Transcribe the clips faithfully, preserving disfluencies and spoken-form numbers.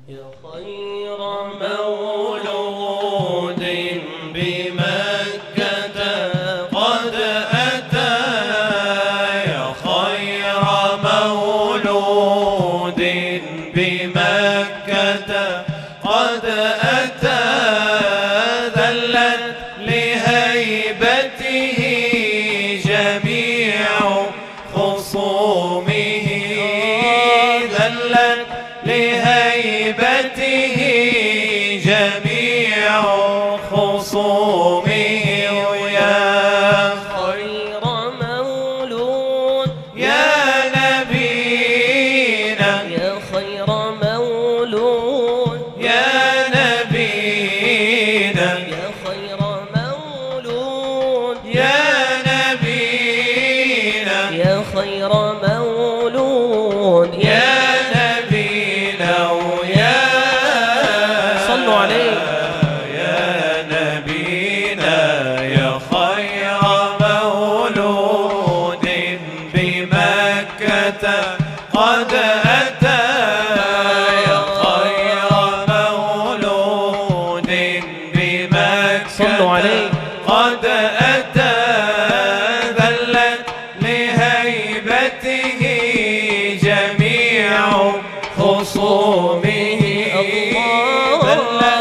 يا خير مولود بمكة قد أتى، يا خير مولود بمكة قد أتى، ذلت لهيبته جميع خصومه، ذلت لهيبته جميع خصومه. يا خير مولود يا نبينا، يا خير مولود يا نبينا، يا خير مولود يا نبينا، يا خير مولود يا نبينا. ويا صلوا عليه يا نبينا، يا خير مولود بمكة قد أتى، يا خير مولود بمكة صلوا عليه قد أتى، ذلت لهيبته جميع خصومه، ذلت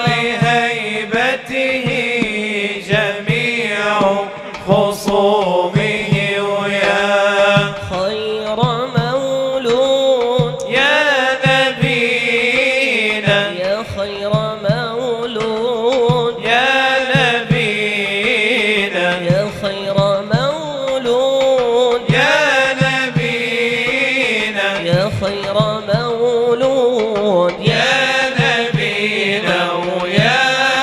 لهيبته جميع خصومه. ويا خير مولود يا نبينا، يا خير مولود يا نبينا، يا خير مولود يا نبينا، يا خير مولود يا نبينا. ويا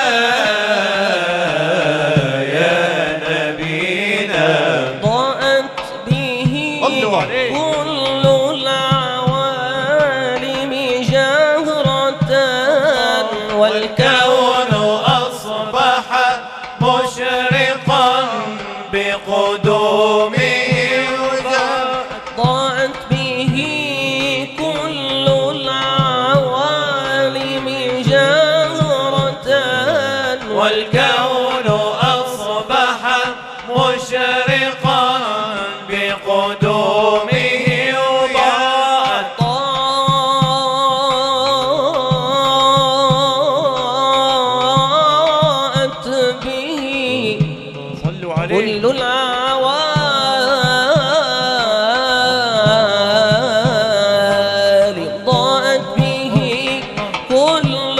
يا نبينا ضاءت به كل العوالم جهرة، والكون أصبح مشرقا بقدومه، ضاءت به كل العوالم جهرة، والكون أصبح مشرقا بقدومه، ضاءت به صلوا عليه كل العوالم، ضاءت به كل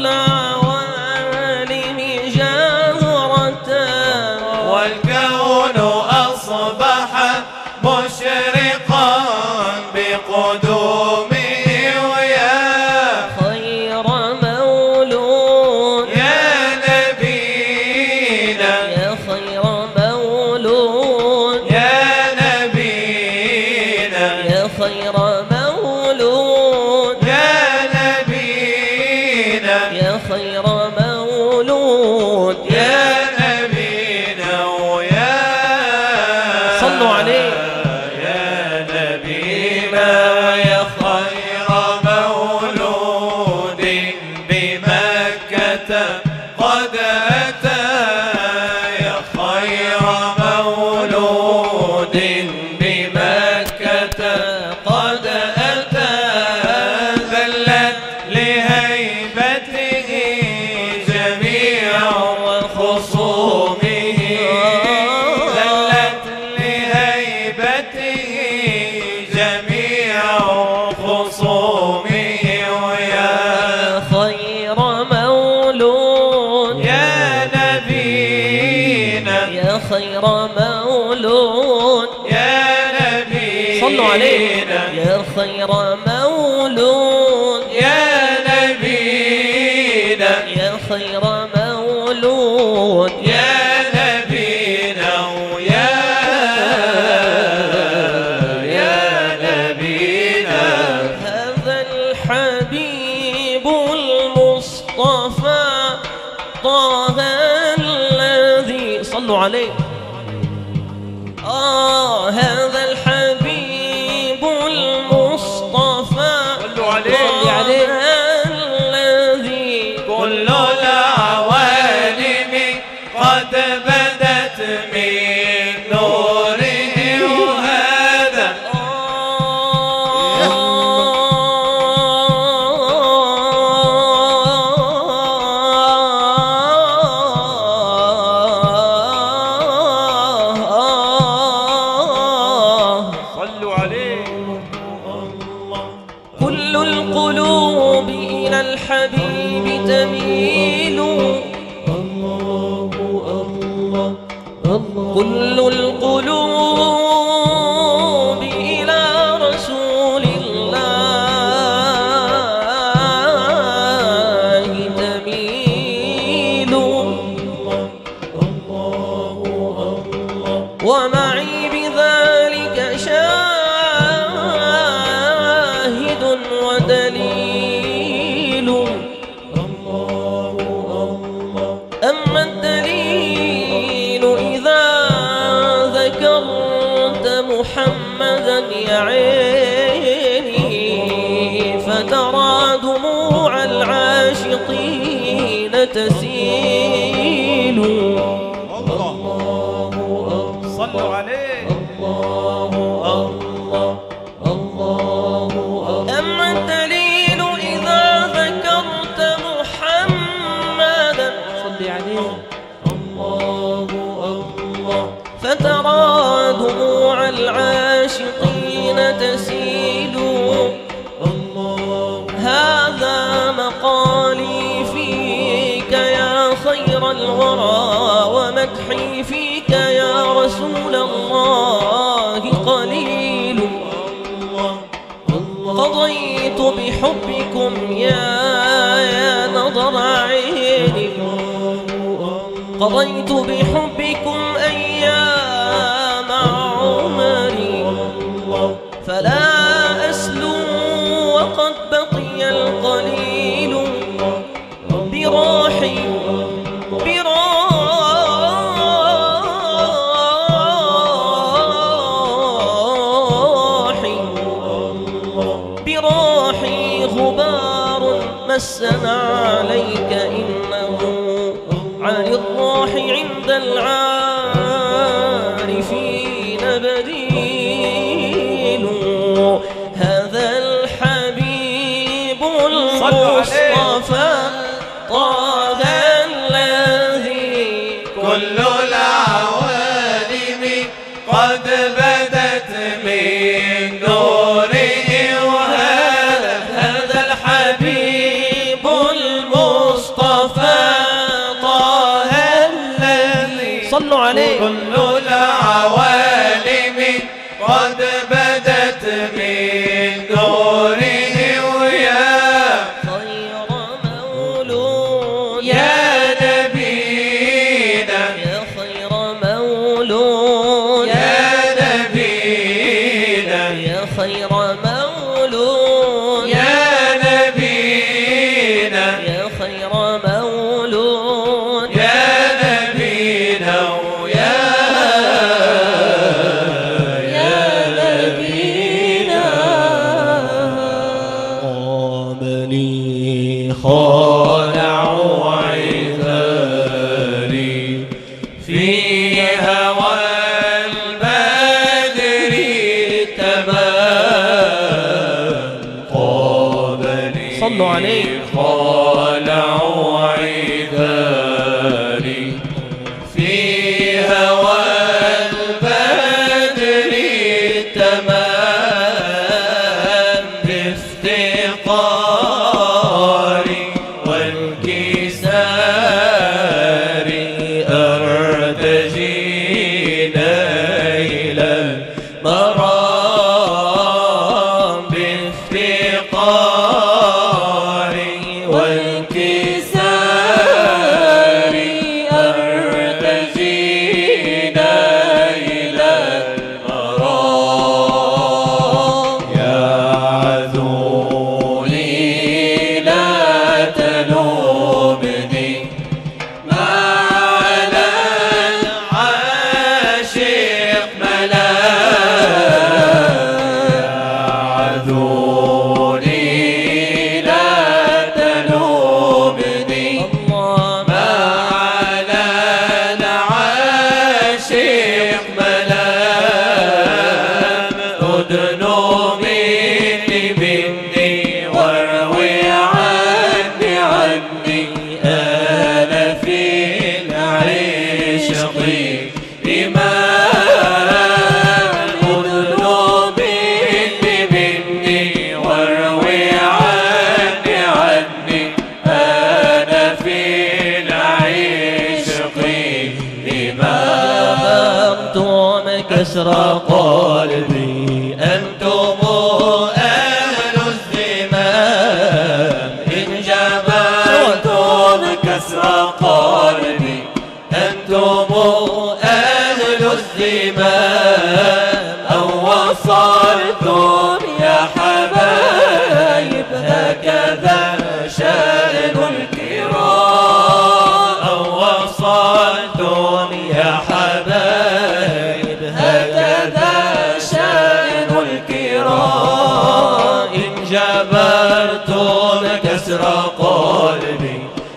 العوالم جهرة، والكون أصبح مشرقا بقدومه. ويا خير مولود يا نبينا، يا خير مولود يا نبينا، يا خير مولود يا نبينا، يا خير مولود يا نبينا. ويا صلوا عليه يا نبينا، يا خير مولود بمكة قد أتى، يا خير مولود بمكة قد أتى، ذلت لهيبته جميع خصومه، ذلت لهيبته جميع خصومه. ويا خير مولود يا نبينا، يا خير مولود يا نبينا صلوا عليه، يا خير مولود يا نبينا، يا خير مولود يا نبينا. ويا يا نبينا هذا الحبيب المصطفى طه الذي صلوا عليه، آه هذا الحبيب المصطفى صلوا عليه القلوب إلى الحبيب تميل. كل القلوب إلى رسول الله تميل. ومعي بذلك شاهد ودليل. أما الدليل إذا ذكرت محمدا يا عيني فترى دموع العاشقين تسيل. صلوا عليه. أما الدليل إذا ذكرت محمدا صل عليه فترى دموع العاشقين تسيل. هذا مقالي فيك يا خير الورى ومدحي فيك يا رسول الله قليل. قضيت بحبكم يا يا نظر عيني، قضيت بحبكم أيام عمري، فلا أسلو وقد بقي القليل. بروحي بروحي بروحي غبار مسنا عليك إنه عن الروح عند العارفين بديل. هذا الحبيب المصطفى طه الذي كل العوالم قد بدت من نوره وهذا. هذا الحبيب المصطفى طه الذي صلوا عليه. كل العوالم قد بدت من نوره ويا خير مولود يا نبينا يا خير مولود يا نبينا يا خير مولود يا نبينا يا خير مولود يا نبينا ويا يا نبينا. قامني خالع عذاري في هوى البدر تمام. قامني صلوا عليه. خالع عذاري في هوى البدر تمام. بافتقاري وانكساري أرتجينا إلى المرام. بافتقاري وانكساري أرتجينا إلى المرام. يا عذولي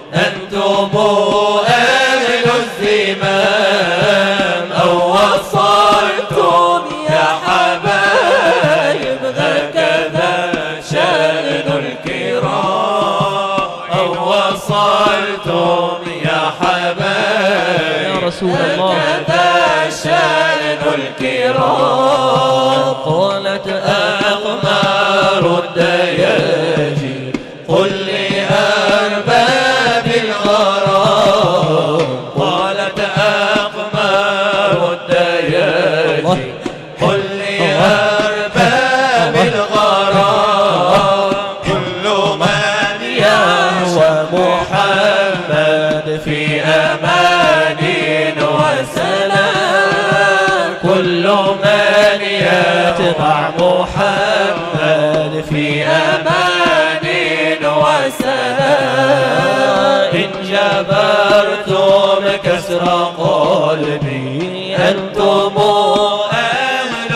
أنتم أهل الزمام أو وصلتم يا حبايب هكذا شأن الكرام أو وصلتم يا حبايب يا رسول الله هكذا شأن الكرام قالت أقمار الدياجي قل لأرباب الغرام قالت أقمار الدياجي قل لأرباب الغرام كل من يهوى محمد في أمان وسلام كل من يتبع محمد في أمان وسلام إن جبرتم كسر قلبي أنتم أهل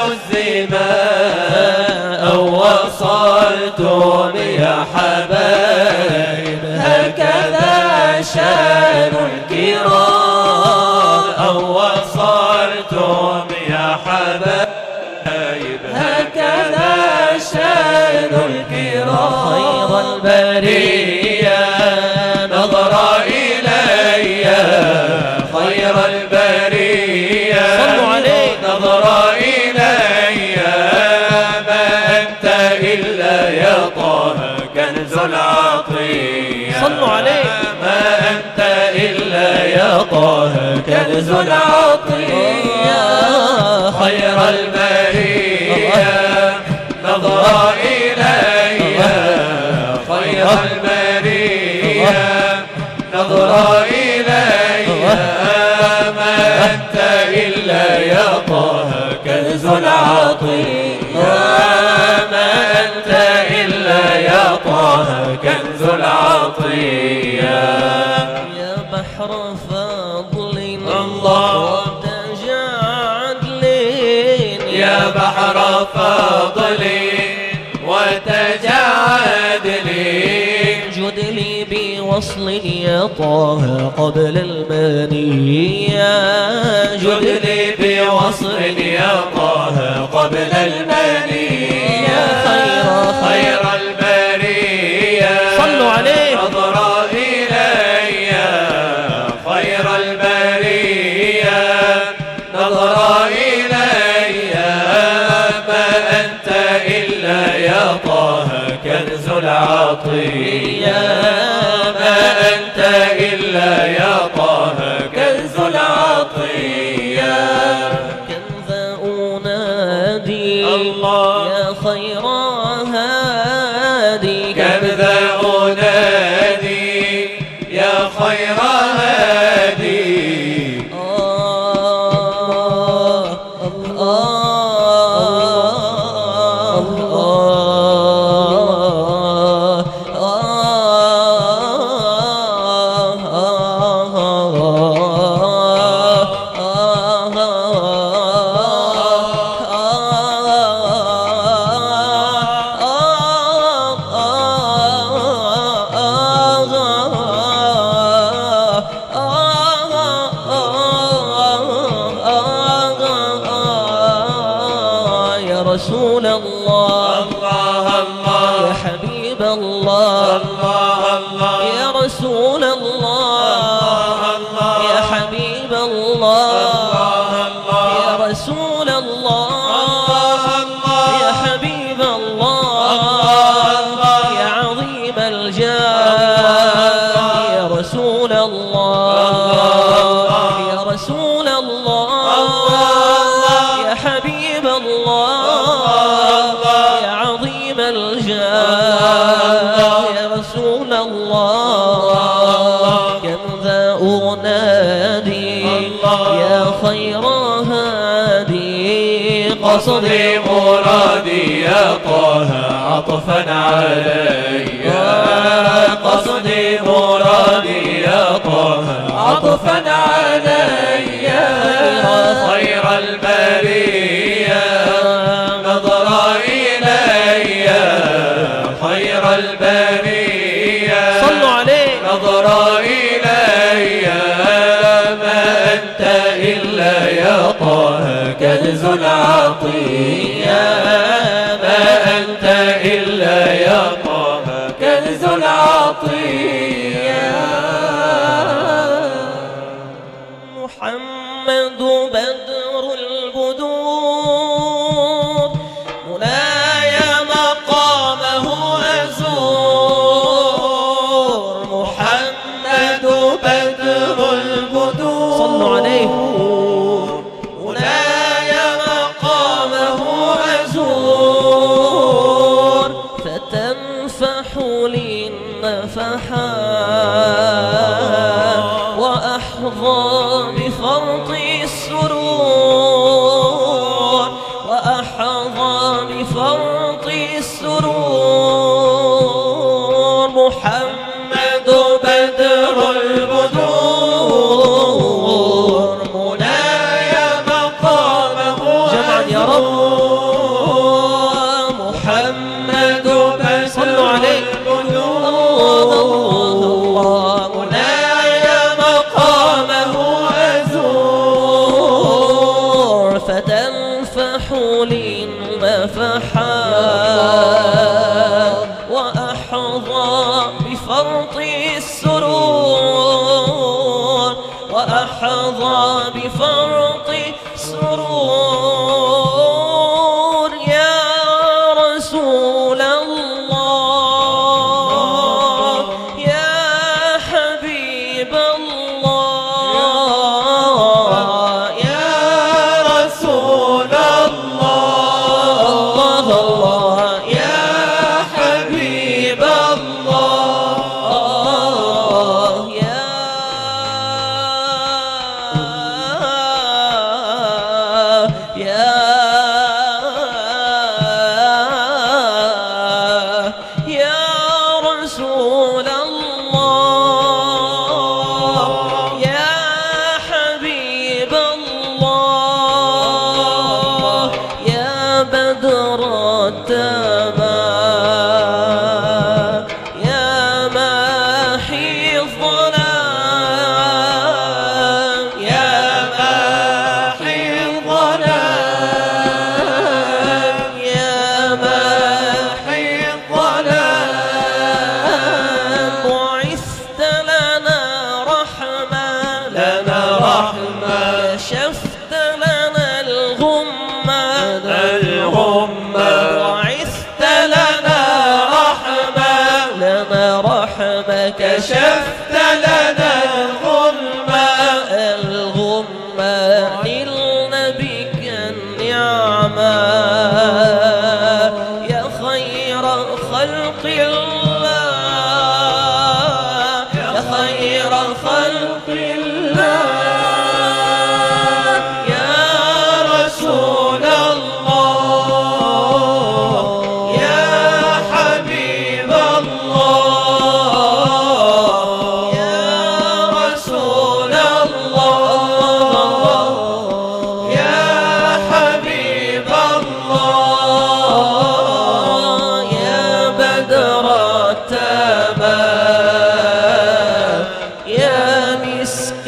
الزمان أو وصلتم يا حبايب هكذا شأن الكرام أو وصلتم يا حبايب هكذا شأن الكرام خير البرية نظر إلي خير البرية صلوا عليه نظر إلي ما أنت إلا يا طه كنز العطية صلوا عليه ما أنت إلا يا طه كنز العطية خير البرية نظر إلي خير البرية نظر إلي ما أنت إلا يا طه كنز العطية ما أنت إلا يا طه كنز العطية يا بحر فضل الله وتجع عدل يا بحر فضل وتجعد لي جد لي بوصل يا طه قبل المنية جد لي بوصل يا طه قبل المنية خير خير البرية صلوا عليه نظر إلي خير البرية نظر إلي ما أنت إلا يا طه كنز العطية ما أنت إلا يا طه كنز العطية كنز أنادي الله يا خير هادي كم ذا أنادي يا خير هادي آه آه رسول الله الله الله يا حبيب الله الله الله يا رسول الله الله يا حبيب الله الله يا رسول الله الله يا حبيب الله يا عظيم الجاه يا رسول الله يا رسول الله يا حبيب الله يا عظيم الجاه يا رسول الله كم ذا أنادي يا خير هادي قصدي مرادي يا طه عطفا علي قصدي مرادي يا طه عطفا علي خير البرية نظر إلي خير البرية صلوا عليه نظر إلي كنز العطية، ما أنت إلا يا طه كنز العطية. محمد بدر البدور، مناي مقامه أزور. محمد بدر البدور، صلوا عليه. مناي مقامه أزور، فتنفح لي النفحات وأحظى بفرط السرور، وأحظى بفرط السرور. محمد بدر البدور، مناي مقامه جمعا يا رب. محمد بدر، صلوا عليه. فتنفح لي النفحات وأحظى بفرط السرور، وأحظى بفرط السرور. يا رسول الله، يا حبيب الله، يا رسول الله، الله يا حبيب الله، يا يا يا رسول الله، يا حبيب الله، يا بدر التمام، يا ماحي الظلام، يا ماحي الظلام، يا ماحي الظلام. بعثت لنا رحمة، لنا رحمة، كشفت لنا الغمة، الغمة. بعثت لنا رحمة، لنا رحمة، كشفت لنا الغمة، الغمة. نلنا بك النعمة يا خير خلق الله، يا خير خلق الله. يا رسول الله، يا حبيب الله، يا رسول الله، يا حبيب الله، يا بدر التمام، يا مسك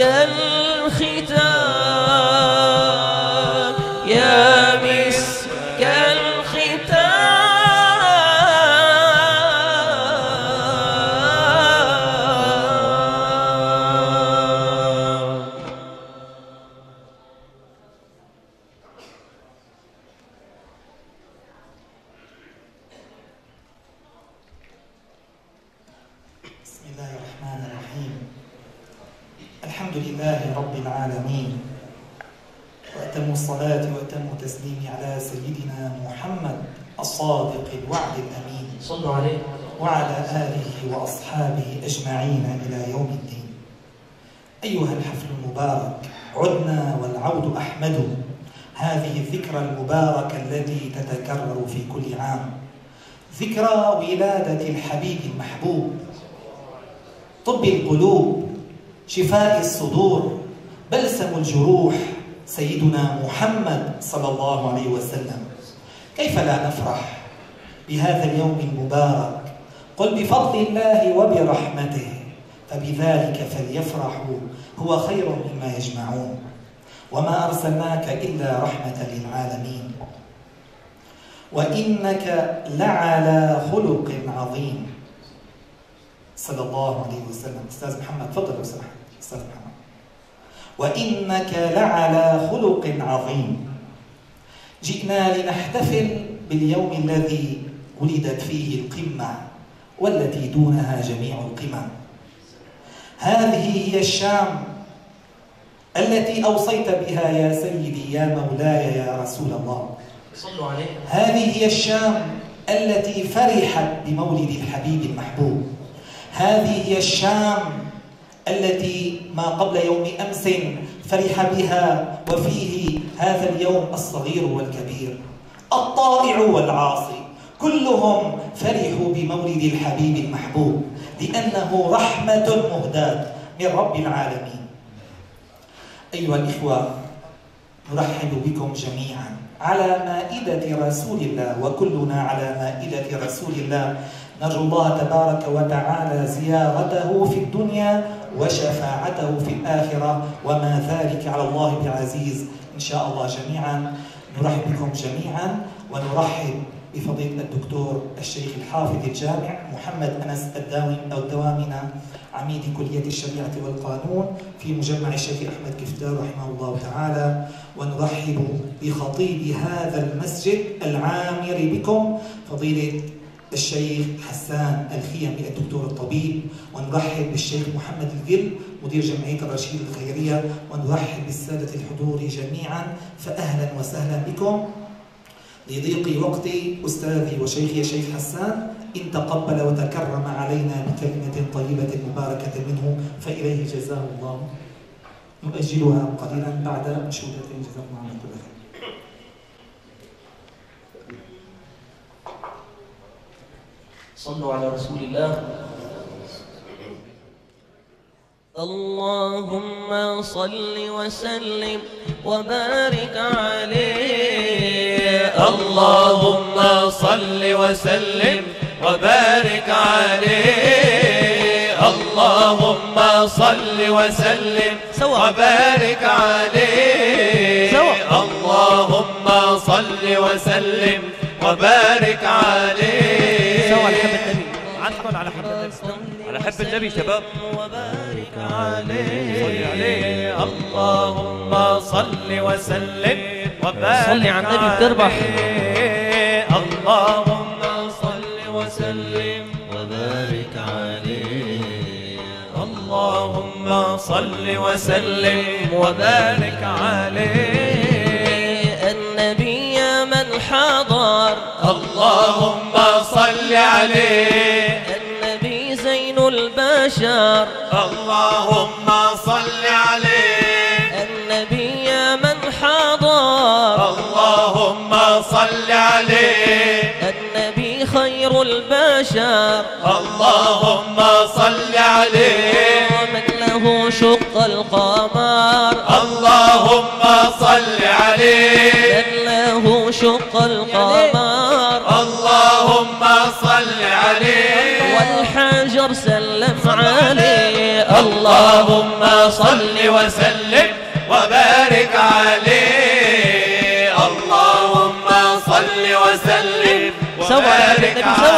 الختام، يا مسك الختام. بسم الله الرحمن الرحيم. الحمد لله رب العالمين، وأتم الصلاة وأتم التسليم على سيدنا محمد الصادق الوعد الأمين، صلوا عليه. وعلى آله وأصحابه أجمعين إلى يوم الدين. أيها الحفل المبارك، عدنا والعود أحمد. هذه الذكرى المباركة التي تتكرر في كل عام، ذكرى ولادة الحبيب المحبوب، طب القلوب، شفاء الصدور، بلسم الجروح، سيدنا محمد صلى الله عليه وسلم. كيف لا نفرح بهذا اليوم المبارك؟ قل بفضل الله وبرحمته فبذلك فليفرحوا هو خير مما يجمعون. وما أرسلناك إلا رحمة للعالمين وإنك لعلى خلق عظيم صلى الله عليه وسلم. أستاذ محمد تفضل لو سمحت. أستاذ محمد وإنك لعلى خلق عظيم. جئنا لنحتفل باليوم الذي ولدت فيه القمة والتي دونها جميع القمم. هذه هي الشام التي أوصيت بها يا سيدي يا مولاي يا رسول الله. صلوا عليه. هذه هي الشام التي فرحت بمولد الحبيب المحبوب. هذه هي الشام التي ما قبل يوم أمس فرح بها وفيه هذا اليوم الصغير والكبير، الطائع والعاصي، كلهم فرحوا بمولد الحبيب المحبوب لأنه رحمة مهداة من رب العالمين. أيها الإخوة، نرحب بكم جميعا على مائدة رسول الله، وكلنا على مائدة رسول الله. نرجو الله تبارك وتعالى زيارته في الدنيا وشفاعته في الآخرة، وما ذلك على الله بعزيز إن شاء الله. جميعا نرحب بكم جميعا، ونرحب بفضيلة الدكتور الشيخ الحافظ الجامع محمد أنس الداوم أو الدوامنة، عميد كلية الشريعة والقانون في مجمع الشيخ أحمد كفتار رحمه الله تعالى. ونرحب بخطيب هذا المسجد العامر بكم فضيلة الشيخ حسان الخيمي الدكتور الطبيب. ونرحب بالشيخ محمد الجل مدير جمعية الرشيد الخيرية. ونرحب بالسادة الحضور جميعا، فأهلا وسهلا بكم. لضيق وقتي أستاذي وشيخي الشيخ حسان إن تقبل وتكرم علينا بكلمة طيبة مباركة منه فإليه جزاه الله. نؤجلها قليلا بعد مشهودتين. جزاكم الله كل خير. صلوا على رسول الله. اللهم صل وسلم وبارك عليه. اللهم صل وسلم وبارك عليه. اللهم صل وسلم وبارك عليه. اللهم صل وسلم وبارك عليه. سوى على حب النبي. عندكم على حب النبي. على حب النبي شباب. وبارك عليه. صل عليه. اللهم صل وسلم وبارك صلي على النبي بتربح. اللهم صل وسلم وبارك عليه. اللهم صل وسلم وبارك عليه. النبي من حضر اللهم صل عليه. النبي زين البشر اللهم صل عليه. النبي من حضر اللهم صل عليه. النبي خير البشر اللهم صل عليه. ومن له شق القمر اللهم صل عليه. من له شق القمر اللهم صل عليه. والحجر سلم عليه. اللهم صل وسلم وبارك عليه. اللهم صل وسلم وبارك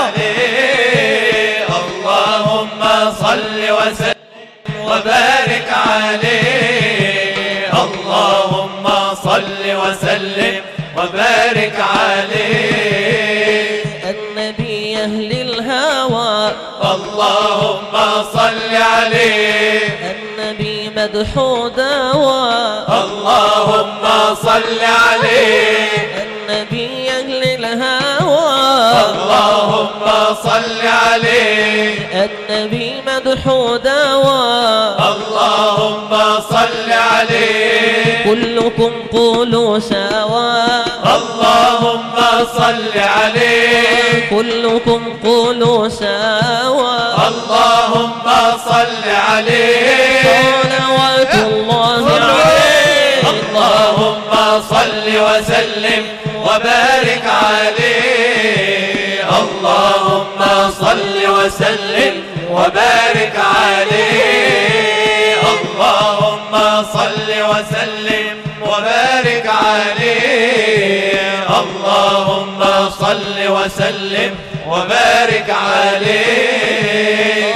عليه. اللهم صل وسلم وبارك عليه. اللهم صل وسلم وبارك عليه. النبي أهل الهوى اللهم صل عليه. النبي مدح دواء. اللهم صل عليه. النبي أهل الهوى اللهم صل عليه. النبي مدح دواء. اللهم صل عليه. كلكم قولوا سوا. اللهم صل عليه. كلكم قولوا سوا. اللهم صل عليه. صلوات الله عليه. اللهم صل وسلم وبارك عليه. اللهم صل وسلم وبارك عليه. اللهم صل وسلم وبارك عليه اللهم صل وسلم وبارك عليه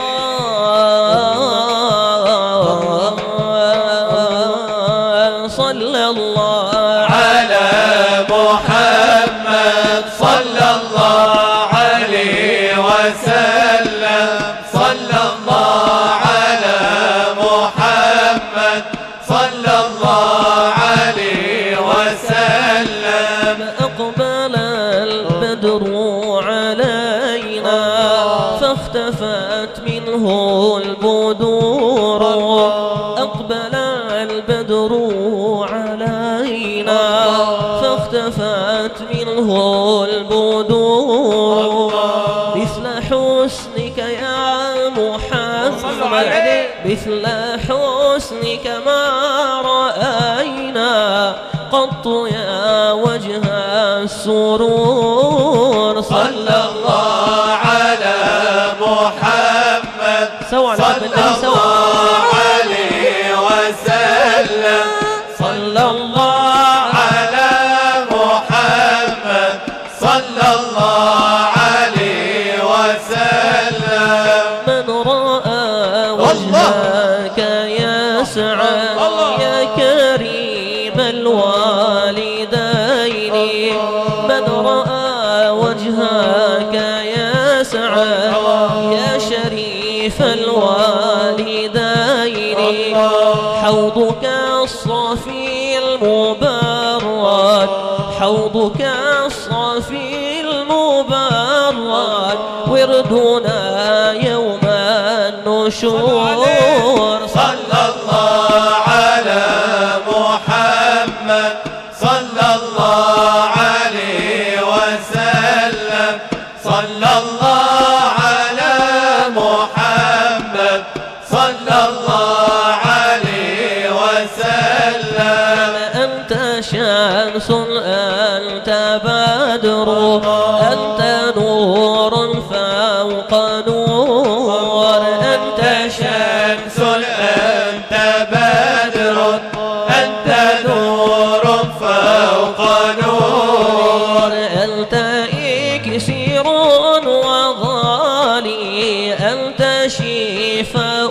صلى الله على محمد صلى الله عليه وسلم صلى الله على محمد صلى الله عليه وسلم أقبل البدر علينا فاختفت منه البدور أقبل البدر علينا فاختفت منه البدور مثل حسنك يا محمد مثل حسنك ما رأينا قط يا وجه السرور صلى الله على محمد صلى الله عليه وسلم صلى الله على محمد صلى الله عليه وسلم من رأى وجهك يسعى يا كريم الوالدين من رأى وجهك يسعى يا شريف الوالدين حوضك الصافي المبرد حوضك الصافي المبرد وردنا يوم النشور صلى الله على محمد صلى الله عليه وسلم صلى الله على محمد صلى الله عليه وسلم أنت شمس أنت بدر أنت نور فوق نور أنت شمس أنت بدر أنت نور فوق نور أنت إكسير وغالي أنت شفاء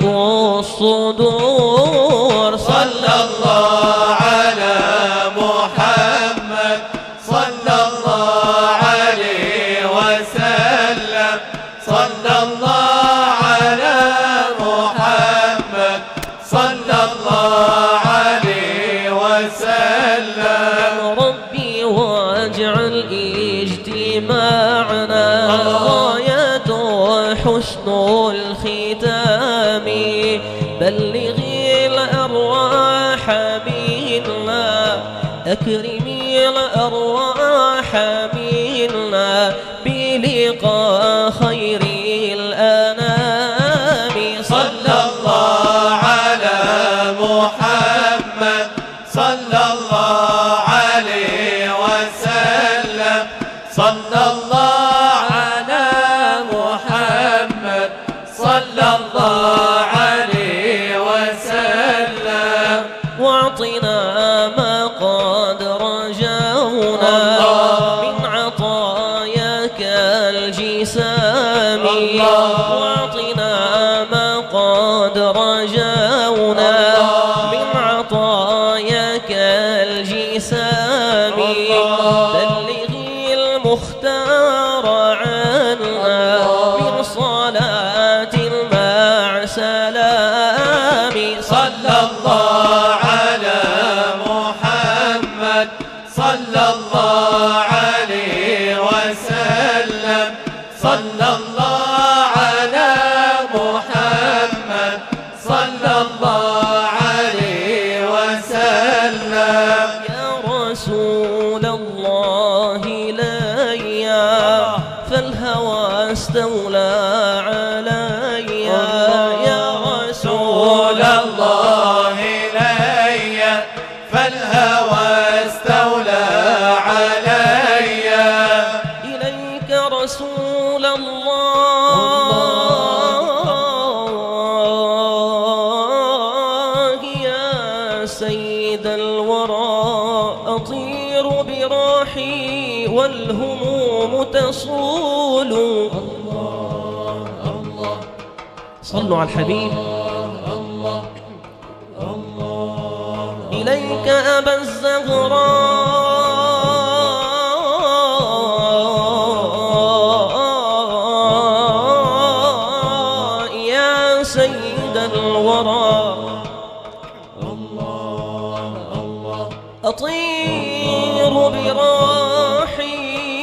الصدور صلى الله على محمد صلى الله عليه وسلم صلى الله على محمد صلى الله عليه وسلم ربي واجعل اجتماعنا غاية حسن الختام بلغ الأرواح منا أكرم الأرواح منا بلقاء خير الأنام صلى الله على محمد صلى الله عليه وسلم صلى الله على محمد صلى الله عليه وسلم واعطنا ما قد رجونا من عطاياك الجسام واعطنا ما قد رجونا من عطاياك الجسام بلغ المختار عنا من صلاة مع سلام صلى الله على محمد صلى الله عليه وسلم صلى الله على محمد صلى الله عليه وسلم يا رسول الله ليا فالهوى استولى علي يا والهموم تصول. الله الله صلوا على الحبيب. الله الله إليك أبا الزهراء يا سيد الورى. الله الله أطير براحي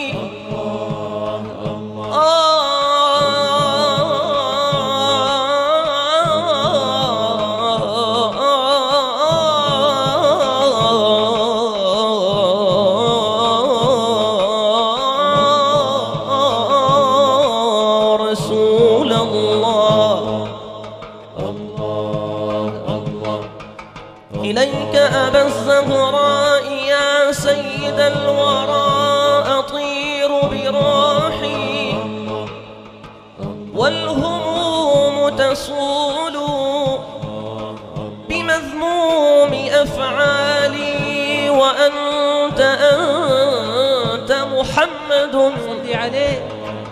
رسول الله. إليك أبا الزهراء يا سيد الورى أطير براحي والهموم تصول بمذموم أفعالي وأنت أنت محمد صل عليه.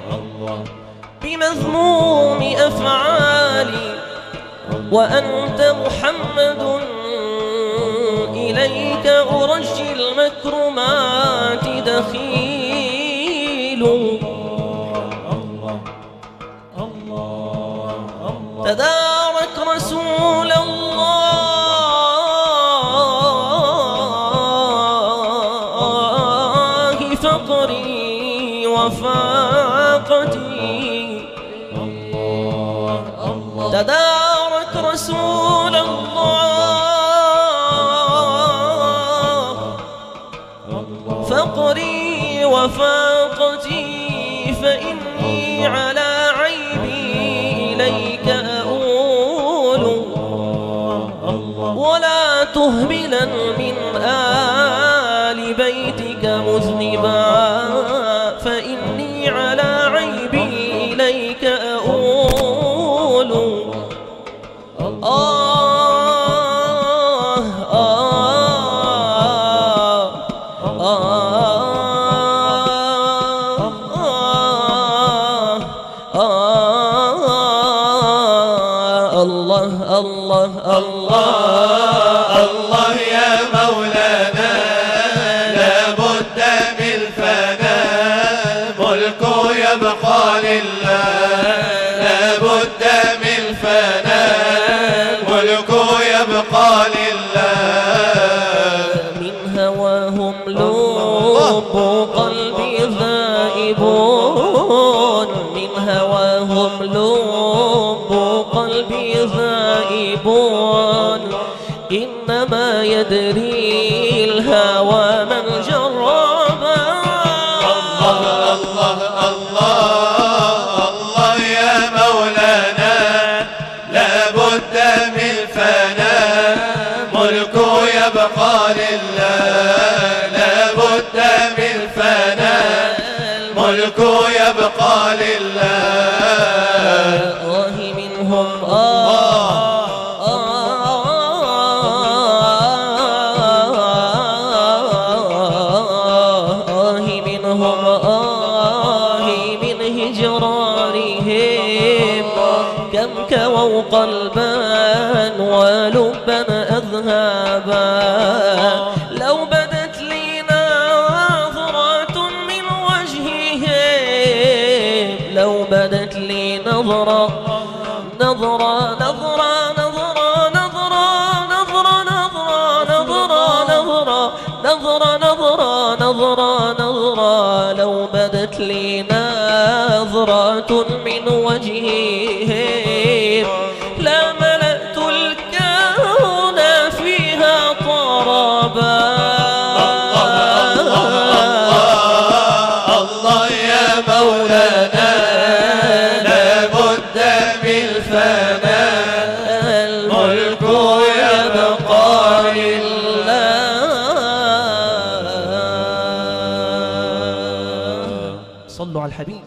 بمذموم أفعالي وأنت محمد إليك أرجي المكرمات دخيل. تدارك رسول الله فقري وفاقتي. تدارك رسول الله فقري وفاقتي فإني على عيبي إليك أؤول. ولا تهملا من آل بيتك مذنبا فإني على عيبي إليك أؤول. آه الله الله الله الله يا مولانا لابد من الفناء ملكه يبقى لله. لابد من الفناء ملكه يبقى لله. من هواهم لب قلبي ذائبون. من هواهم لب قلبي ذائبون. إنما يدري الهوى من جربا. الله الله الله الله يا مولانا لابد من الفناء ملكه يبقى لله. لابد من الفناء ملكه يبقى لله. آه منهم آه آه منهم آه من هجرانهم. كم كووا قلبا ولبا أذهبا. لو بدت لي نظرة من وجههم. لو بدت لي نظرة نظرة نظرة نظرة نظرة نظرة نظرة نظرة نظرة نظرة نظرة نظرة لو بدت لي نظرة من وجههم لا ملأت الكون فيها طربا. الله يا مولانا لابد من الفناء الملك يبقى لله. صلوا على الحبيب.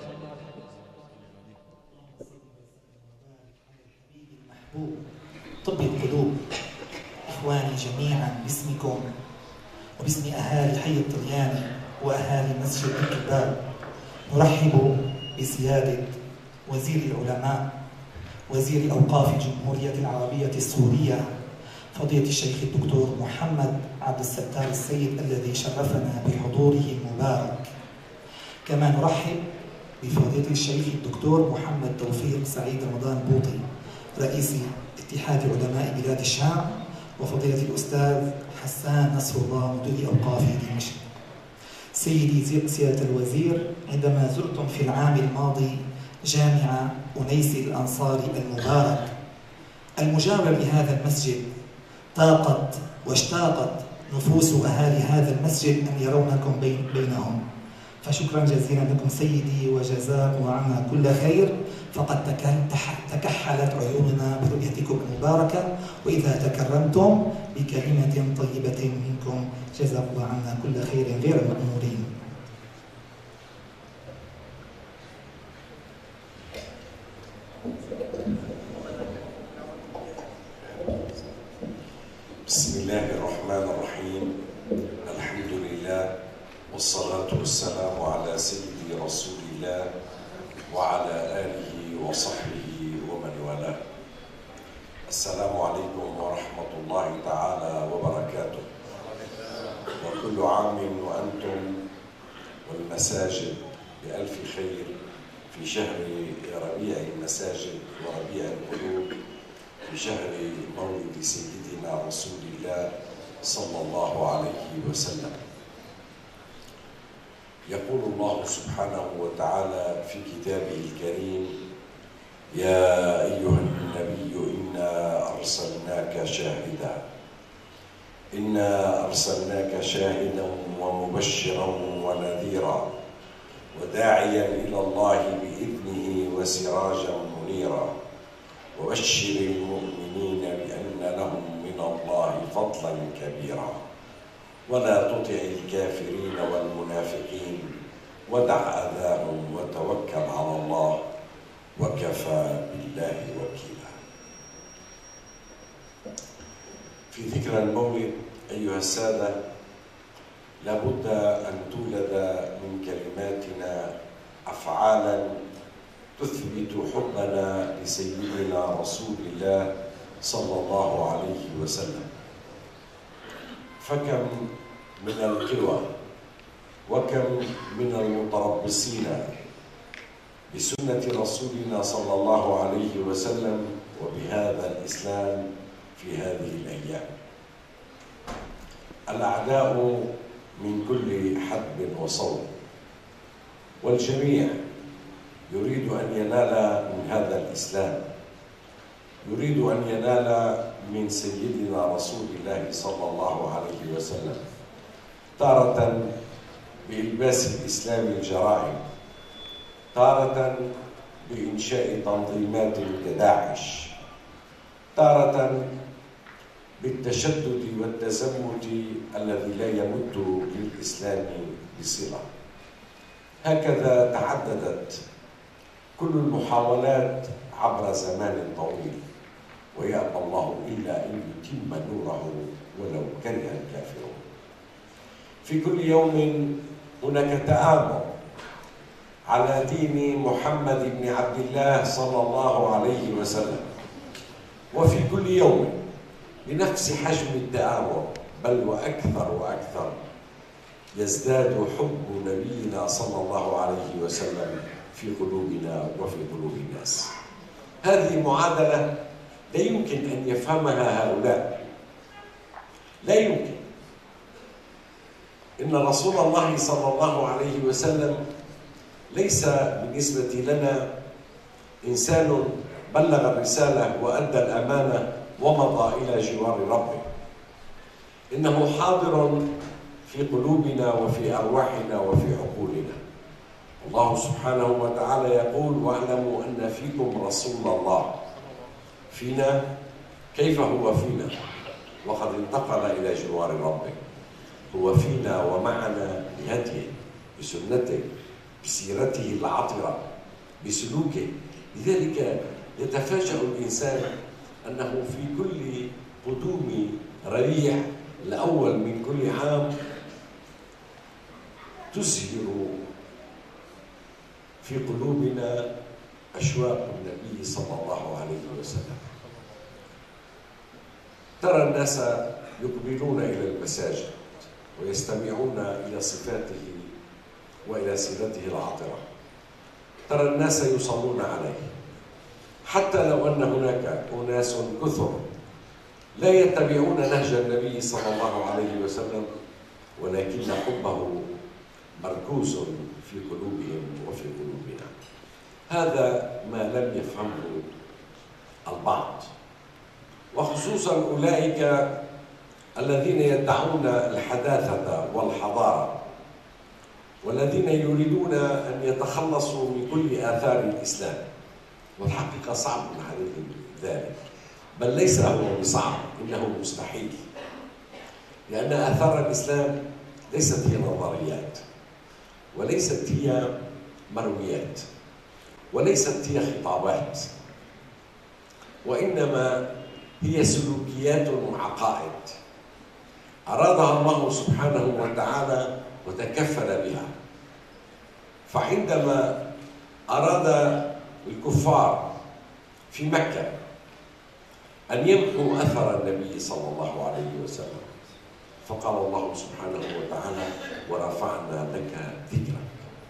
طب القلوب إخواني جميعا باسمكم وباسم أهالي حي الطلياني وأهالي مسجد الكباب، نرحب بسيادة وزير العلماء وزير أوقاف الجمهورية العربية السورية فضيلة الشيخ الدكتور محمد عبد الستار السيد الذي شرفنا بحضوره المبارك. كما نرحب بفضيلة الشيخ الدكتور محمد توفيق سعيد رمضان بوطي رئيس اتحاد علماء بلاد الشام، وفضيلة الأستاذ حسان نصر الله مدير أوقاف دمشق. سيدي سيادة الوزير، عندما زرتم في العام الماضي جامع أنيس الأنصاري المبارك المجاور لهذا المسجد، طاقت واشتاقت نفوس أهالي هذا المسجد أن يرونكم بين بينهم، فشكرا جزيلا لكم سيدي وجزاكم عنا كل خير، فقد تكحلت عيوننا برؤيتكم المباركة، وإذا تكرمتم بكلمة طيبة منكم جزاكم الله عنا كل خير غير مأمورين. بسم الله الرحمن الرحيم. الحمد لله والصلاة والسلام على سيدي رسول الله وعلى آله وصحبه ومن والاه. السلام عليكم ورحمة الله تعالى وبركاته، وكل عام وأنتم والمساجد بألف خير في شهر ربيع المساجد وربيع القلوب، في شهر مولد سيدنا رسول الله صلى الله عليه وسلم. يقول الله سبحانه وتعالى في كتابه الكريم: يا أيها النبي إنا أرسلناك شاهدا إنا أرسلناك شاهدا ومبشرا ونذيرا وداعيا إلى الله بإذنه وسراجا منيرا وبشر المؤمنين بأن لهم من الله فضلا كبيرا ولا تطع الكافرين والمنافقين ودع أذاهم وتوكل على الله وكفى بالله وكيلا. في ذكرى المولد أيها السادة، لابد أن تولد من كلماتنا أفعالا تثبت حبنا لسيدنا رسول الله صلى الله عليه وسلم. فكم من القوى وكم من المتربصين بسنة رسولنا صلى الله عليه وسلم وبهذا الإسلام في هذه الأيام. الأعداء من كل حدب وصوب، والجميع يريد أن ينال من هذا الإسلام، يريد أن ينال من سيدنا رسول الله صلى الله عليه وسلم، تارة بإلباس الإسلام الجرائم، تارة بإنشاء تنظيمات كداعش، تارة بالتشدد والتزمت الذي لا يمد للإسلام بصلة. هكذا تعددت كل المحاولات عبر زمان طويل، ويأبى الله إلا أن يتم نوره ولو كره الكافرون. في كل يوم هناك تآمر على دين محمد بن عبد الله صلى الله عليه وسلم، وفي كل يوم بنفس حجم التآمر بل وأكثر وأكثر يزداد حب نبينا صلى الله عليه وسلم في قلوبنا وفي قلوب الناس. هذه معادلة لا يمكن أن يفهمها هؤلاء، لا يمكن. إن رسول الله صلى الله عليه وسلم ليس بالنسبة لنا إنسان بلغ الرسالة وأدى الأمانة ومضى إلى جوار ربه، إنه حاضر في قلوبنا وفي أرواحنا وفي عقولنا. الله سبحانه وتعالى يقول: واعلموا أن فيكم رسول الله. فينا؟ كيف هو فينا وقد انتقل إلى جوار ربه؟ هو فينا ومعنا بهديه، بسنته، بسيرته العطرة، بسلوكه. لذلك يتفاجأ الإنسان أنه في كل قدوم ربيع الأول من كل عام تزهر في قلوبنا أشواق النبي صلى الله عليه وسلم. ترى الناس يقبلون إلى المساجد ويستمعون إلى صفاته وإلى سيرته العطرة. ترى الناس يصلون عليه، حتى لو أن هناك أناس كثر لا يتبعون نهج النبي صلى الله عليه وسلم، ولكن حبه مركوز في قلوبهم وفي قلوبنا. هذا ما لم يفهمه البعض، وخصوصا أولئك الذين يدعون الحداثة والحضارة، والذين يريدون أن يتخلصوا من كل آثار الإسلام. والحقيقة صعب عليهم ذلك، بل ليس هو بصعب، إنه مستحيل، لأن آثار الإسلام ليست هي نظريات، وليست هي مرويات، وليست هي خطابات، وإنما هي سلوكيات وعقائد أرادها الله سبحانه وتعالى وتكفل بها. فعندما أراد الكفار في مكة أن يمحوا أثر النبي صلى الله عليه وسلم، فقال الله سبحانه وتعالى: ورفعنا لك ذكرك.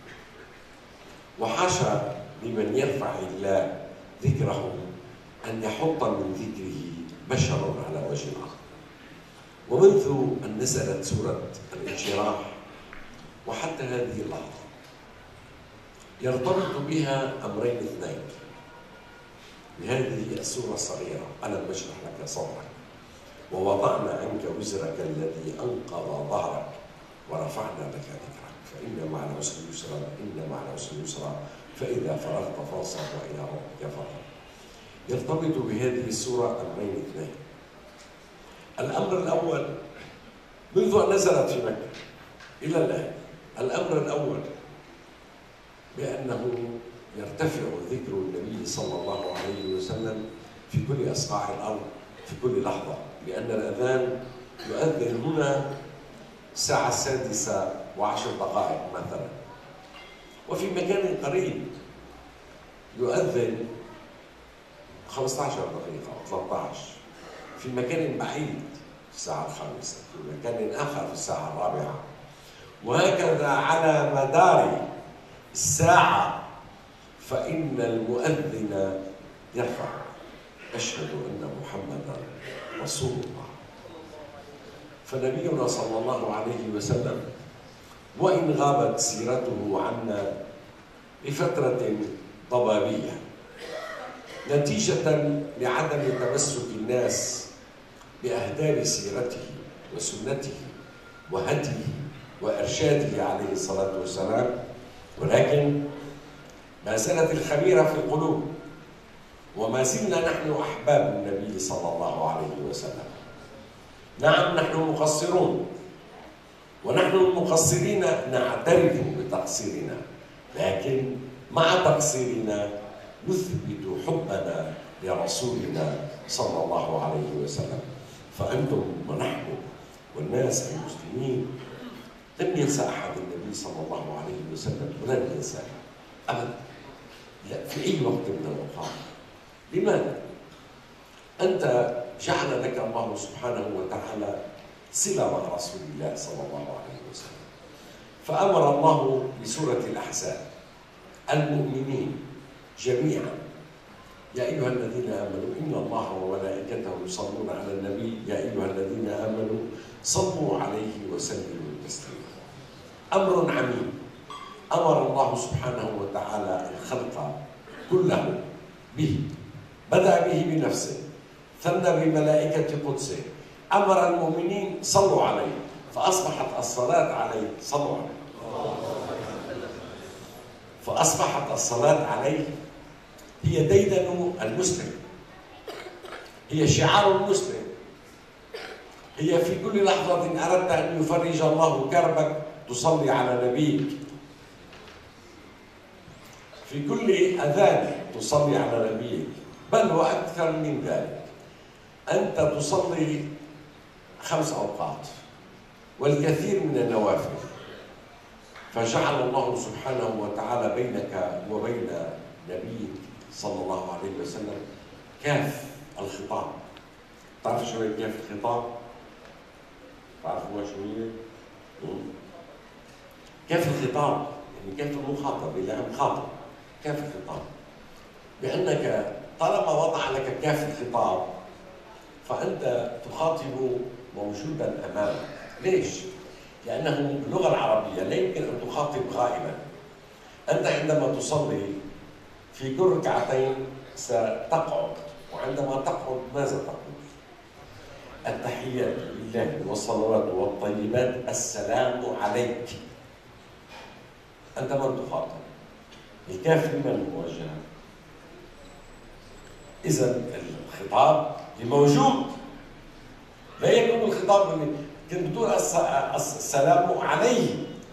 وحاشا لمن يرفع الله ذكره أن يحط من ذكره بشر على وجه الأرض. ومنذ أن نزلت سورة الانشراح وحتى هذه اللحظة يرتبط بها أمرين اثنين. بهذه السورة الصغيرة: ألم نشرح لك صدرك ووضعنا عنك وزرك الذي أنقض ظهرك ورفعنا لك ذكرك فإن مع العسر يسرا إن مع العسر يسرا فإذا فرغت فانصب وإلى ربك فارغب. يرتبط بهذه السورة أمرين اثنين. الأمر الأول منذ أن نزلت في مكة إلى الآن، الأمر الأول بأنه يرتفع ذكر النبي صلى الله عليه وسلم في كل أصقاع الأرض في كل لحظة، لأن الأذان يؤذن هنا الساعة السادسة وعشر دقائق مثلا، وفي مكان قريب يؤذن خمسة عشر دقيقة أو ثلاثة عشر، في مكان بعيد في الساعة الخامسة، في مكان آخر في الساعة الرابعة، وهكذا على مدار الساعة. فإن المؤذن يرفع: أشهد أن محمدا رسول الله. فنبينا صلى الله عليه وسلم وإن غابت سيرته عنا لفترة ضبابية نتيجة لعدم تمسك الناس بأهداف سيرته وسنته وهديه وإرشاده عليه الصلاة والسلام، ولكن ما زالت الخميرة في القلوب، وما زلنا نحن أحباب النبي صلى الله عليه وسلم. نعم نحن مقصرون، ونحن المقصرين نعترف بتقصيرنا، لكن مع تقصيرنا نثبت حبنا لرسولنا صلى الله عليه وسلم. فأنتم ونحن والناس المسلمين لم ينسى أحد النبي صلى الله عليه وسلم، ولن ينساه أبدا في أي وقت من الأوقات. لماذا؟ أنت جعل لك الله سبحانه وتعالى صلة مع رسول الله صلى الله عليه وسلم، فأمر الله بسورة الأحزاب المؤمنين جميعا: يا أيها الذين آمنوا إن الله وملائكته يصلون على النبي يا أيها الذين آمنوا صلوا عليه وسلموا تسليما. أمر عميم أمر الله سبحانه وتعالى الخلق كله به، بدأ به بنفسه، ثنى بملائكة قدسه، أمر المؤمنين صلوا عليه، فأصبحت الصلاة عليه صلوا عليه فأصبحت الصلاة عليه هي ديدن المسلم، هي شعار المسلم، هي في كل لحظة أردت أن يفرج الله كربك تصلي على نبيك، في كل أذان تصلي على نبيك، بل وأكثر من ذلك. أنت تصلي خمس أوقات والكثير من النوافل، فجعل الله سبحانه وتعالى بينك وبين نبيك صلى الله عليه وسلم كاف الخطاب. تعرف شو هي كاف الخطاب؟ تعرفوا شو هي؟ كاف الخطاب يعني كاف المخاطب اللي عم خاطب، كاف الخطاب بأنك طالما وضع لك كاف الخطاب فأنت تخاطب موجودا أمامك. ليش؟ لأنه باللغة العربية لا يمكن أن تخاطب غائبا. أنت عندما تصلي في كل ركعتين ستقعد، وعندما تقعد ماذا تقول؟ التحيات لله والصلوات والطيبات السلام عليك. أنت من تخاطب؟ الكاف لمن موجهة؟ إذا الخطاب لموجود، لا يكون الخطاب من كنت بتقول السلام عليه،